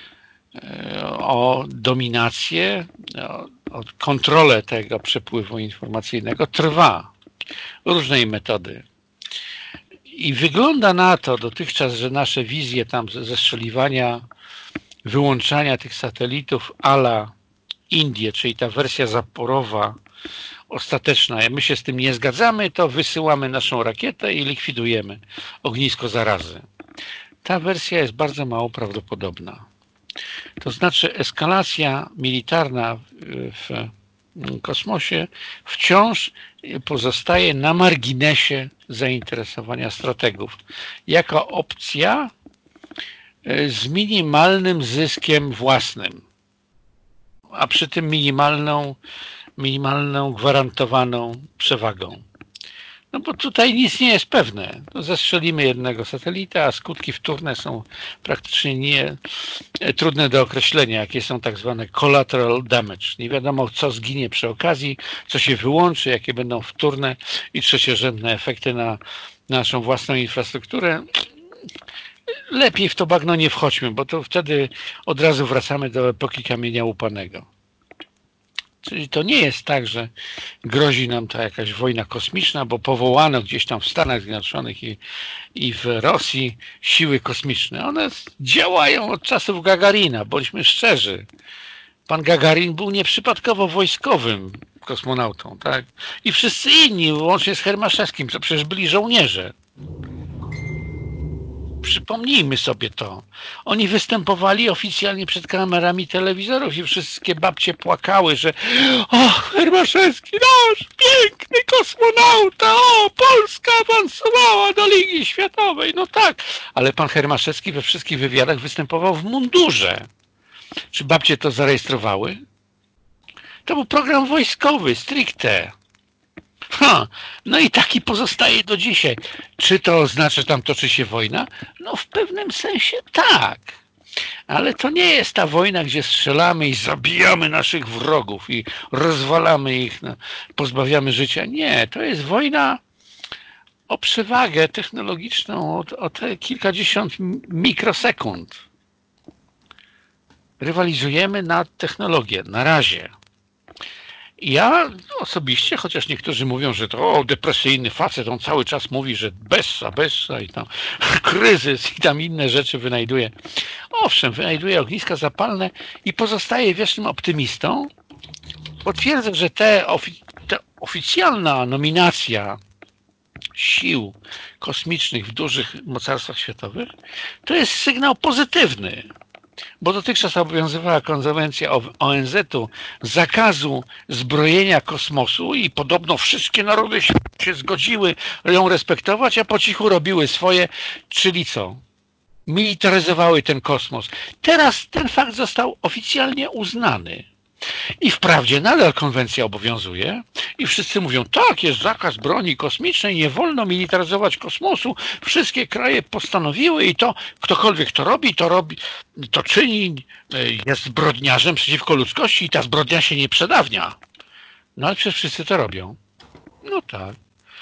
o dominację, o kontrolę tego przepływu informacyjnego trwa. Różnej metody. I wygląda na to dotychczas, że nasze wizje tam zestrzeliwania, wyłączania tych satelitów a la Indie, czyli ta wersja zaporowa, ostateczna, jak my się z tym nie zgadzamy, to wysyłamy naszą rakietę i likwidujemy ognisko zarazy. Ta wersja jest bardzo mało prawdopodobna. To znaczy eskalacja militarna w kosmosie wciąż pozostaje na marginesie zainteresowania strategów. Jako opcja z minimalnym zyskiem własnym, a przy tym minimalną, minimalną gwarantowaną przewagą. No bo tutaj nic nie jest pewne. No zestrzelimy jednego satelita, a skutki wtórne są praktycznie nie trudne do określenia, jakie są tak zwane collateral damage. Nie wiadomo, co zginie przy okazji, co się wyłączy, jakie będą wtórne i trzeciorzędne efekty na naszą własną infrastrukturę. Lepiej w to bagno nie wchodźmy, bo to wtedy od razu wracamy do epoki kamienia łupanego. Czyli to nie jest tak, że grozi nam ta jakaś wojna kosmiczna, bo powołano gdzieś tam w Stanach Zjednoczonych i, i w Rosji siły kosmiczne. One działają od czasów Gagarina, bądźmy szczerzy. Pan Gagarin był nieprzypadkowo wojskowym kosmonautą, tak? I wszyscy inni, łącznie z Hermaszewskim, to przecież byli żołnierze. Przypomnijmy sobie to. Oni występowali oficjalnie przed kamerami telewizorów i wszystkie babcie płakały, że o, Hermaszewski, nasz piękny kosmonauta, o, Polska awansowała do Ligi Światowej. No tak, ale pan Hermaszewski we wszystkich wywiadach występował w mundurze. Czy babcie to zarejestrowały? To był program wojskowy, stricte. Ha, no i taki pozostaje do dzisiaj. Czy to oznacza, że tam toczy się wojna? No w pewnym sensie tak. Ale to nie jest ta wojna, gdzie strzelamy i zabijamy naszych wrogów i rozwalamy ich, no, pozbawiamy życia. Nie, to jest wojna o przewagę technologiczną, o, o te kilkadziesiąt mikrosekund. Rywalizujemy na technologię, na razie. Ja osobiście, chociaż niektórzy mówią, że to o, depresyjny facet, on cały czas mówi, że bessa, bessa i tam kryzys i tam inne rzeczy wynajduje. Owszem, wynajduje ogniska zapalne i pozostaje wiecznym optymistą. Potwierdzę, że te, ofi te oficjalna nominacja sił kosmicznych w dużych mocarstwach światowych to jest sygnał pozytywny. Bo dotychczas obowiązywała konwencja O N Z-u zakazu zbrojenia kosmosu i podobno wszystkie narody się zgodziły ją respektować, a po cichu robiły swoje, czyli co? Militaryzowały ten kosmos. Teraz ten fakt został oficjalnie uznany. I wprawdzie nadal konwencja obowiązuje i wszyscy mówią, tak, jest zakaz broni kosmicznej, nie wolno militaryzować kosmosu, wszystkie kraje postanowiły i to ktokolwiek to robi, to robi, to czyni, jest zbrodniarzem przeciwko ludzkości i ta zbrodnia się nie przedawnia. No ale przecież wszyscy to robią. No tak.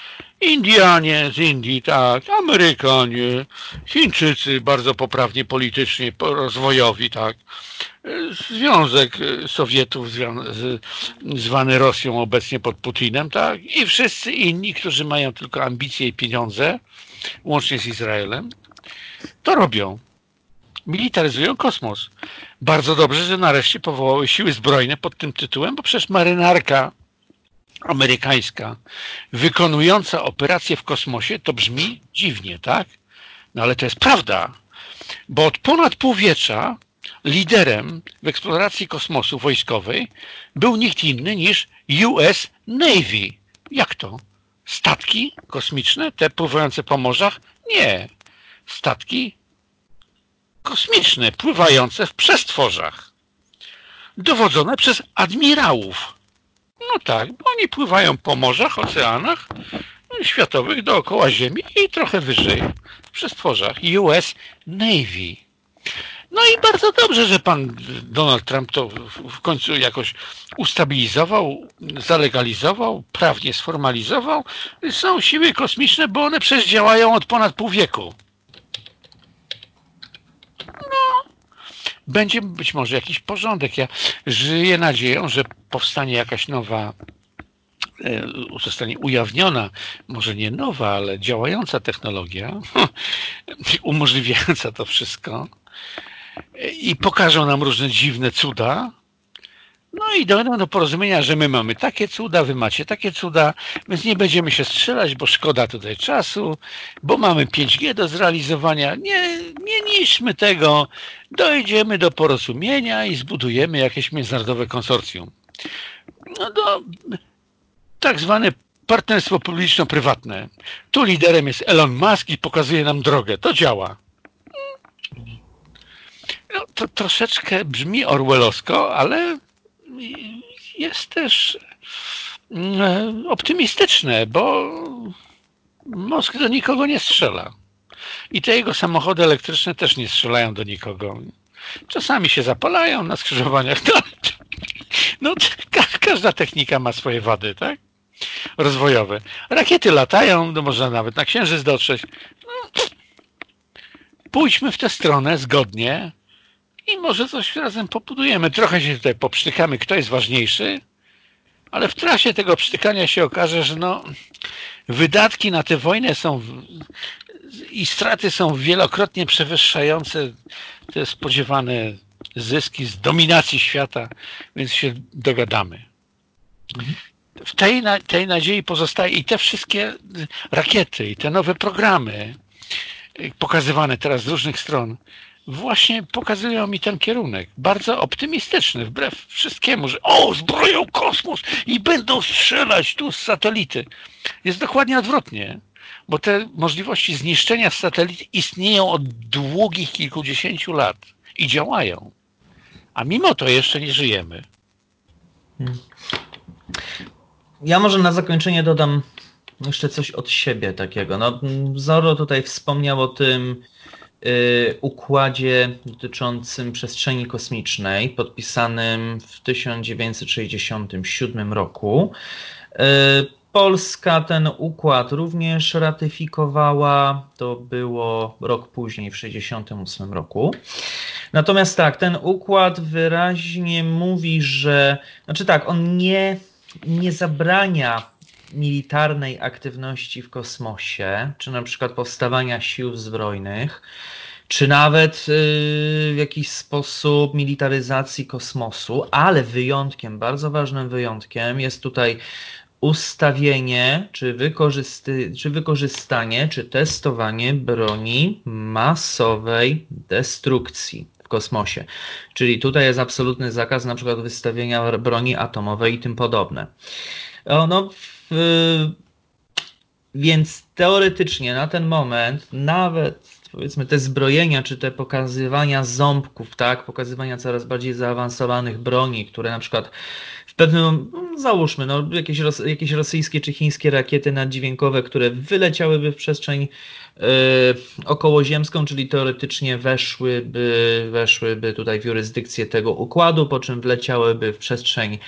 Indianie z Indii, tak, Amerykanie, Chińczycy bardzo poprawnie politycznie, rozwojowi, tak. Związek Sowietów zwany Rosją obecnie pod Putinem, tak, i wszyscy inni, którzy mają tylko ambicje i pieniądze, łącznie z Izraelem, to robią. Militaryzują kosmos. Bardzo dobrze, że nareszcie powołały siły zbrojne pod tym tytułem, bo przecież marynarka amerykańska wykonująca operacje w kosmosie to brzmi dziwnie, tak? No ale to jest prawda, bo od ponad półwiecza liderem w eksploracji kosmosu wojskowej był nikt inny niż U S Navy. Jak to? Statki kosmiczne, te pływające po morzach? Nie. Statki kosmiczne, pływające w przestworzach. Dowodzone przez admirałów. No tak, bo oni pływają po morzach, oceanach światowych dookoła Ziemi i trochę wyżej w przestworzach. U S Navy. No i bardzo dobrze, że pan Donald Trump to w końcu jakoś ustabilizował, zalegalizował, prawnie sformalizował. Są siły kosmiczne, bo one przecież działają od ponad pół wieku. No, będzie być może jakiś porządek. Ja żyję nadzieją, że powstanie jakaś nowa, zostanie ujawniona, może nie nowa, ale działająca technologia, umożliwiająca to wszystko i pokażą nam różne dziwne cuda, no i dojdą do porozumienia, że my mamy takie cuda, wy macie takie cuda, więc nie będziemy się strzelać, bo szkoda tutaj czasu, bo mamy pięć G do zrealizowania. Nie, nie niszczmy tego, dojdziemy do porozumienia i zbudujemy jakieś międzynarodowe konsorcjum. No do tak zwane partnerstwo publiczno-prywatne. Tu liderem jest Elon Musk i pokazuje nam drogę. To działa. No, to troszeczkę brzmi orwellowsko, ale jest też optymistyczne, bo Mosk do nikogo nie strzela. I te jego samochody elektryczne też nie strzelają do nikogo. Czasami się zapalają na skrzyżowaniach. No, ka każda technika ma swoje wady, tak? Rozwojowe. Rakiety latają, no można nawet na Księżyc dotrzeć. No, pójdźmy w tę stronę zgodnie i może coś razem pobudujemy. Trochę się tutaj poprztykamy, kto jest ważniejszy, ale w trasie tego psztykania się okaże, że no, wydatki na tę wojnę są i straty są wielokrotnie przewyższające te spodziewane zyski z dominacji świata, więc się dogadamy. Mhm. W tej, tej nadziei pozostaje i te wszystkie rakiety, i te nowe programy pokazywane teraz z różnych stron właśnie pokazują mi ten kierunek. Bardzo optymistyczny, wbrew wszystkiemu, że o, zbroją kosmos i będą strzelać tu z satelity. Jest dokładnie odwrotnie, bo te możliwości zniszczenia satelit istnieją od długich kilkudziesięciu lat i działają. A mimo to jeszcze nie żyjemy. Hmm. Ja może na zakończenie dodam jeszcze coś od siebie takiego. No, Zorro tutaj wspomniał o tym yy, układzie dotyczącym przestrzeni kosmicznej, podpisanym w tysiąc dziewięćset sześćdziesiątym siódmym roku. Yy, Polska ten układ również ratyfikowała, to było rok później, w sześćdziesiątym ósmym roku. Natomiast tak, ten układ wyraźnie mówi, że, znaczy tak, on nie, nie zabrania militarnej aktywności w kosmosie, czy na przykład powstawania sił zbrojnych, czy nawet yy, w jakiś sposób militaryzacji kosmosu, ale wyjątkiem, bardzo ważnym wyjątkiem jest tutaj ustawienie, czy, wykorzysty, czy wykorzystanie, czy testowanie broni masowej destrukcji w kosmosie. Czyli tutaj jest absolutny zakaz na przykład wystawienia broni atomowej i tym podobne. No, w, więc teoretycznie na ten moment nawet powiedzmy te zbrojenia, czy te pokazywania ząbków, tak, pokazywania coraz bardziej zaawansowanych broni, które na przykład w pewnym, załóżmy, no, jakieś, ros, jakieś rosyjskie czy chińskie rakiety naddźwiękowe, które wyleciałyby w przestrzeń yy, okołoziemską, czyli teoretycznie weszłyby, weszłyby tutaj w jurysdykcję tego układu, po czym wleciałyby w przestrzeń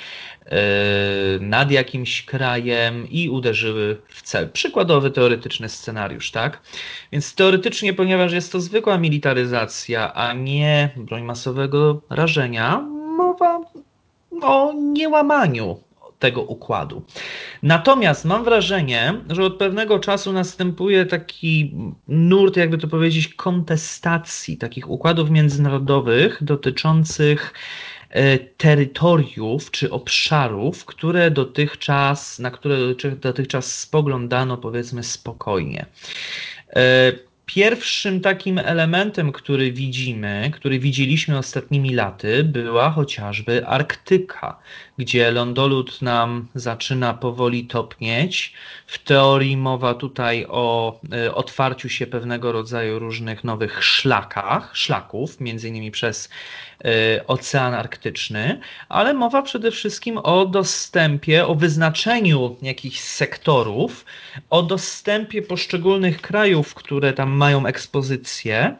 nad jakimś krajem i uderzyły w cel. Przykładowy, teoretyczny scenariusz, tak? Więc teoretycznie, ponieważ jest to zwykła militaryzacja, a nie broń masowego rażenia, mowa o niełamaniu tego układu. Natomiast mam wrażenie, że od pewnego czasu następuje taki nurt, jakby to powiedzieć, kontestacji takich układów międzynarodowych dotyczących terytoriów czy obszarów, które dotychczas, na które dotychczas spoglądano, powiedzmy, spokojnie. Pierwszym takim elementem, który widzimy, który widzieliśmy ostatnimi laty, była chociażby Arktyka, gdzie lądolód nam zaczyna powoli topnieć. W teorii mowa tutaj o otwarciu się pewnego rodzaju różnych nowych szlakach, szlaków, między innymi przez Ocean Arktyczny, ale mowa przede wszystkim o dostępie, o wyznaczeniu jakichś sektorów, o dostępie poszczególnych krajów, które tam mają ekspozycję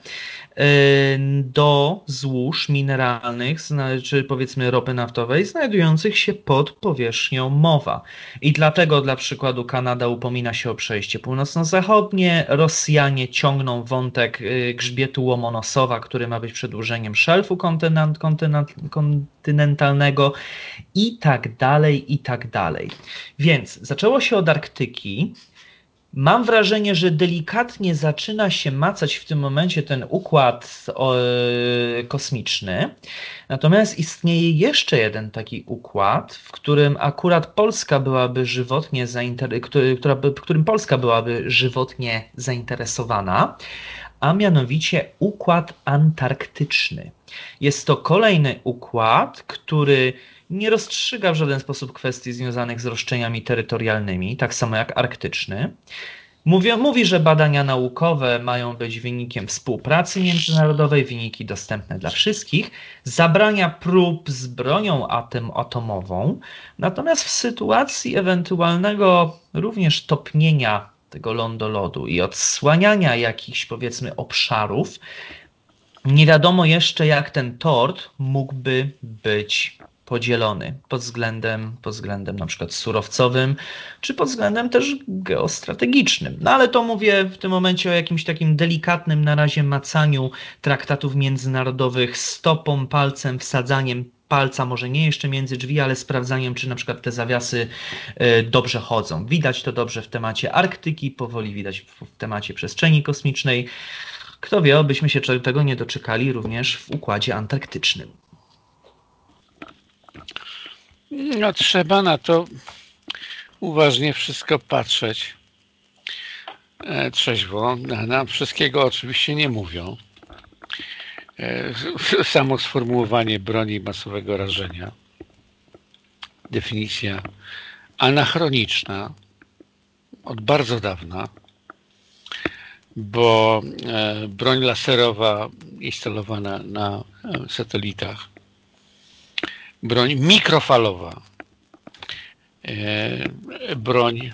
do złóż mineralnych, czy powiedzmy ropy naftowej, znajdujących się pod powierzchnią morza. I dlatego dla przykładu Kanada upomina się o przejście północno-zachodnie, Rosjanie ciągną wątek grzbietu Łomonosowa, który ma być przedłużeniem szelfu kontynent, kontynent, kontynentalnego i tak dalej, i tak dalej. Więc zaczęło się od Arktyki. Mam wrażenie, że delikatnie zaczyna się macać w tym momencie ten układ yy, kosmiczny. Natomiast istnieje jeszcze jeden taki układ, w którym akurat Polska byłaby żywotnie zainter... który, która, w którym Polska byłaby żywotnie zainteresowana, a mianowicie układ antarktyczny. Jest to kolejny układ, który nie rozstrzyga w żaden sposób kwestii związanych z roszczeniami terytorialnymi, tak samo jak arktyczny. Mówi, mówi, że badania naukowe mają być wynikiem współpracy międzynarodowej, wyniki dostępne dla wszystkich, zabrania prób z bronią atom, atomową, natomiast w sytuacji ewentualnego również topnienia tego lądolodu i odsłaniania jakichś, powiedzmy, obszarów, nie wiadomo jeszcze, jak ten tort mógłby być podzielony pod względem, pod względem na przykład surowcowym, czy pod względem też geostrategicznym. No ale to mówię w tym momencie o jakimś takim delikatnym na razie macaniu traktatów międzynarodowych stopą, palcem, wsadzaniem palca, może nie jeszcze między drzwi, ale sprawdzaniem, czy na przykład te zawiasy y, dobrze chodzą. Widać to dobrze w temacie Arktyki, powoli widać w, w temacie przestrzeni kosmicznej. Kto wie, obyśmy się tego nie doczekali również w układzie antarktycznym. No trzeba na to uważnie wszystko patrzeć. E, trzeźwo. Nam wszystkiego oczywiście nie mówią. E, samo sformułowanie broni masowego rażenia. Definicja anachroniczna od bardzo dawna, bo e, broń laserowa instalowana na e, satelitach, broń mikrofalowa, e, broń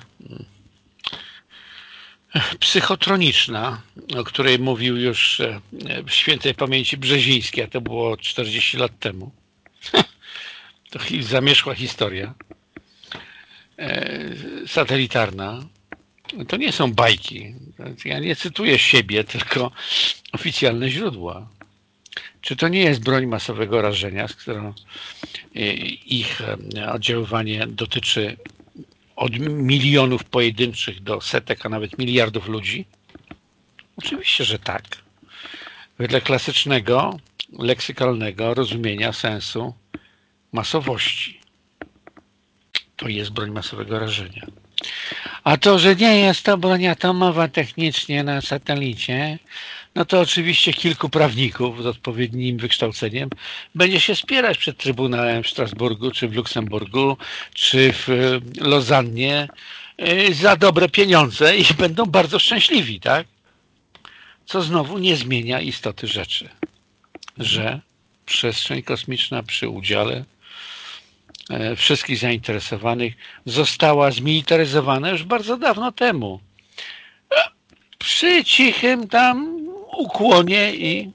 psychotroniczna, o której mówił już e, w świętej pamięci Brzeziński, a to było czterdzieści lat temu. To zamierzchła historia. E, satelitarna. To nie są bajki. Ja nie cytuję siebie, tylko oficjalne źródła. Czy to nie jest broń masowego rażenia, z którą ich oddziaływanie dotyczy od milionów pojedynczych do setek, a nawet miliardów ludzi? Oczywiście, że tak. Wedle klasycznego, leksykalnego rozumienia sensu masowości. To jest broń masowego rażenia. A to, że nie jest to broń atomowa technicznie na satelicie, no to oczywiście kilku prawników z odpowiednim wykształceniem będzie się spierać przed Trybunałem w Strasburgu, czy w Luksemburgu, czy w Lozannie za dobre pieniądze i będą bardzo szczęśliwi, tak? Co znowu nie zmienia istoty rzeczy, że przestrzeń kosmiczna przy udziale wszystkich zainteresowanych została zmilitaryzowana już bardzo dawno temu. Przy cichym tam ukłonie i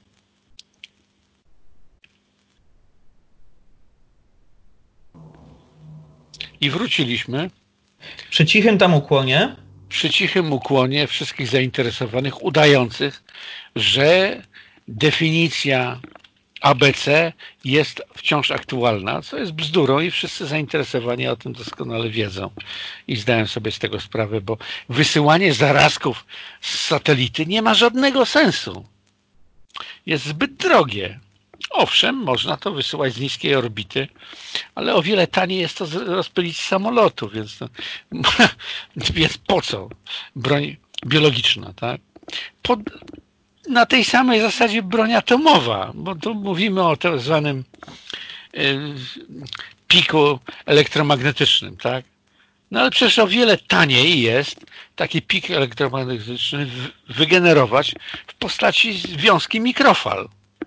i wróciliśmy. Przy cichym tam ukłonie. Przy cichym ukłonie wszystkich zainteresowanych, udających, że definicja A B C jest wciąż aktualna, co jest bzdurą i wszyscy zainteresowani o tym doskonale wiedzą i zdają sobie z tego sprawę, bo wysyłanie zarazków z satelity nie ma żadnego sensu. Jest zbyt drogie. Owszem, można to wysyłać z niskiej orbity, ale o wiele taniej jest to rozpylić z samolotu, więc, to, więc po co? Broń biologiczna, tak? Pod, na tej samej zasadzie broń atomowa, bo tu mówimy o tak zwanym y, piku elektromagnetycznym, tak? No ale przecież o wiele taniej jest taki pik elektromagnetyczny wygenerować w postaci wiązki mikrofal.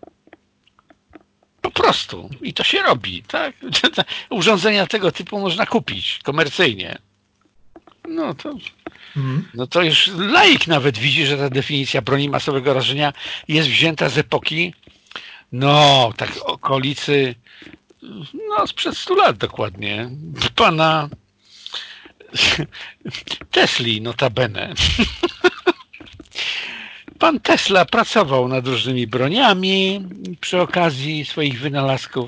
Po prostu. I to się robi, tak? Urządzenia tego typu można kupić komercyjnie. No to, Mhm. no to już laik nawet widzi, że ta definicja broni masowego rażenia jest wzięta z epoki, no, tak okolicy, no, sprzed stu lat dokładnie. Pana Tesli notabene. Pan Tesla pracował nad różnymi broniami przy okazji swoich wynalazków.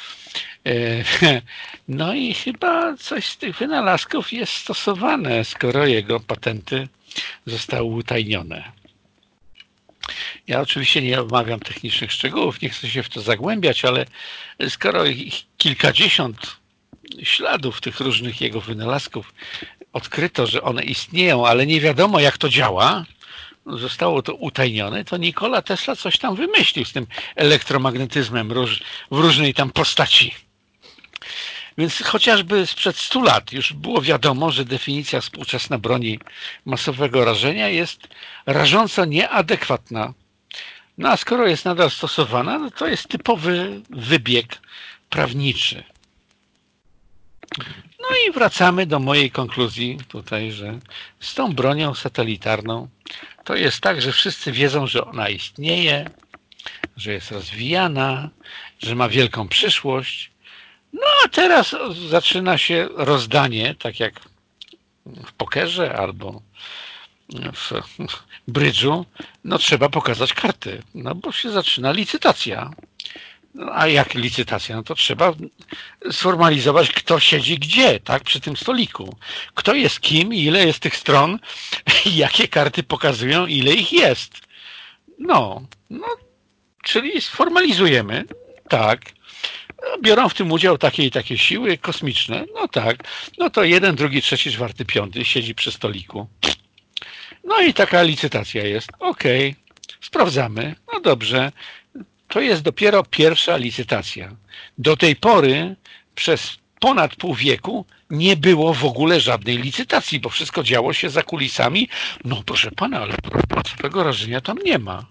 No i chyba coś z tych wynalazków jest stosowane, skoro jego patenty zostały utajnione. Ja oczywiście nie omawiam technicznych szczegółów, nie chcę się w to zagłębiać, ale skoro ich kilkadziesiąt śladów tych różnych jego wynalazków odkryto, że one istnieją, ale nie wiadomo jak to działa, zostało to utajnione, to Nikola Tesla coś tam wymyślił z tym elektromagnetyzmem róż, w różnej tam postaci. Więc chociażby sprzed stu lat już było wiadomo, że definicja współczesna broni masowego rażenia jest rażąco nieadekwatna. No a skoro jest nadal stosowana, no to jest typowy wybieg prawniczy. No i wracamy do mojej konkluzji tutaj, że z tą bronią satelitarną to jest tak, że wszyscy wiedzą, że ona istnieje, że jest rozwijana, że ma wielką przyszłość. No a teraz zaczyna się rozdanie, tak jak w pokerze albo w brydżu, no trzeba pokazać karty, no bo się zaczyna licytacja. No, a jak licytacja? No to trzeba sformalizować, kto siedzi gdzie, tak, przy tym stoliku. Kto jest kim, ile jest tych stron, jakie karty pokazują, ile ich jest. No, no, czyli sformalizujemy, tak. Biorą w tym udział takie i takie siły kosmiczne, no tak. No to jeden, drugi, trzeci, czwarty, piąty siedzi przy stoliku. No i taka licytacja jest. Okej, okay. Sprawdzamy. No dobrze. To jest dopiero pierwsza licytacja. Do tej pory przez ponad pół wieku nie było w ogóle żadnej licytacji, bo wszystko działo się za kulisami. No proszę pana, ale prawdziwego rażenia tam nie ma.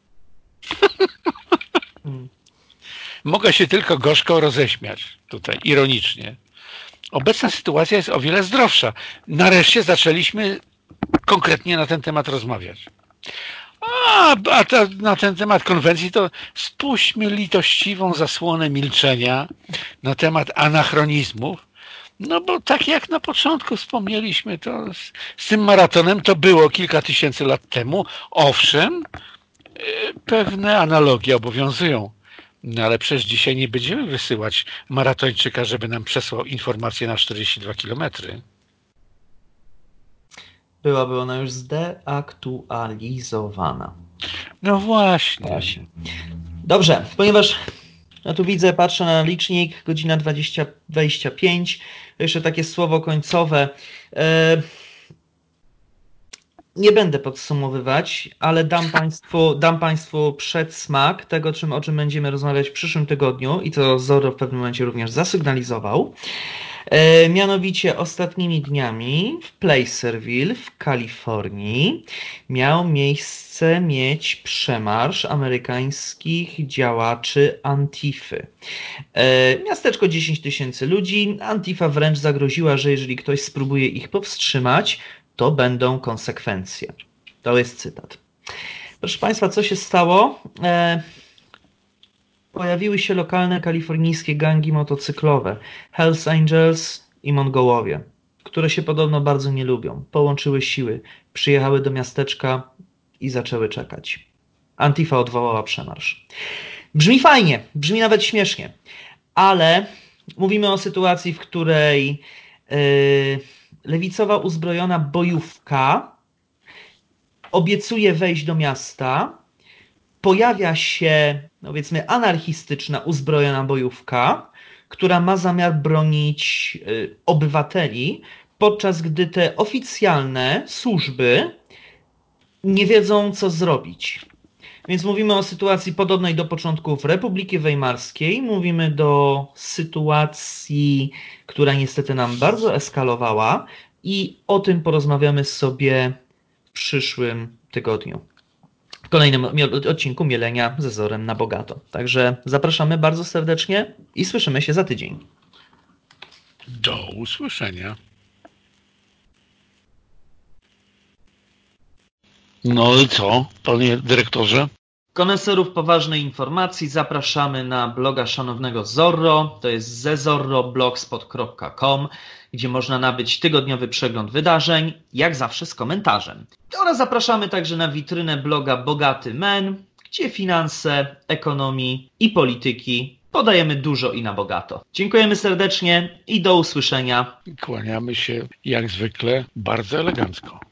Hmm. Mogę się tylko gorzko roześmiać tutaj, ironicznie. Obecna sytuacja jest o wiele zdrowsza. Nareszcie zaczęliśmy konkretnie na ten temat rozmawiać. A, a ta, na ten temat konwencji to spuśćmy litościwą zasłonę milczenia na temat anachronizmów. No bo tak jak na początku wspomnieliśmy, to z, z tym maratonem to było kilka tysięcy lat temu. Owszem, pewne analogie obowiązują. No ale przecież dzisiaj nie będziemy wysyłać maratończyka, żeby nam przesłał informacje na czterdzieści dwa kilometry. Byłaby ona już zdeaktualizowana. No właśnie. właśnie. Dobrze, ponieważ ja tu widzę, patrzę na licznik, godzina dwadzieścia dwadzieścia pięć. Jeszcze takie słowo końcowe. E... Nie będę podsumowywać, ale dam Państwu, dam Państwu przedsmak tego, czym, o czym będziemy rozmawiać w przyszłym tygodniu i co Zorro w pewnym momencie również zasygnalizował. E, mianowicie ostatnimi dniami w Placerville w Kalifornii miał miejsce mieć przemarsz amerykańskich działaczy Antify. E, miasteczko dziesięć tysięcy ludzi. Antifa wręcz zagroziła, że jeżeli ktoś spróbuje ich powstrzymać, to będą konsekwencje. To jest cytat. Proszę Państwa, co się stało? E, pojawiły się lokalne kalifornijskie gangi motocyklowe, Hells Angels i Mongołowie, które się podobno bardzo nie lubią. Połączyły siły, przyjechały do miasteczka i zaczęły czekać. Antifa odwołała przemarsz. Brzmi fajnie, brzmi nawet śmiesznie, ale mówimy o sytuacji, w której yy, lewicowa uzbrojona bojówka obiecuje wejść do miasta, pojawia się, no powiedzmy, anarchistyczna uzbrojona bojówka, która ma zamiar bronić y, obywateli, podczas gdy te oficjalne służby nie wiedzą, co zrobić. Więc mówimy o sytuacji podobnej do początków Republiki Weimarskiej, mówimy do sytuacji, która niestety nam bardzo eskalowała i o tym porozmawiamy sobie w przyszłym tygodniu. W kolejnym odcinku Mielenia ze Zorem na bogato. Także zapraszamy bardzo serdecznie i słyszymy się za tydzień. Do usłyszenia. No i co, panie dyrektorze? Koneserów poważnej informacji zapraszamy na bloga szanownego Zorro, to jest zezorro blogspot kropka com, gdzie można nabyć tygodniowy przegląd wydarzeń, jak zawsze z komentarzem. Oraz zapraszamy także na witrynę bloga Bogaty Men, gdzie finanse, ekonomii i polityki podajemy dużo i na bogato. Dziękujemy serdecznie i do usłyszenia. Kłaniamy się jak zwykle bardzo elegancko.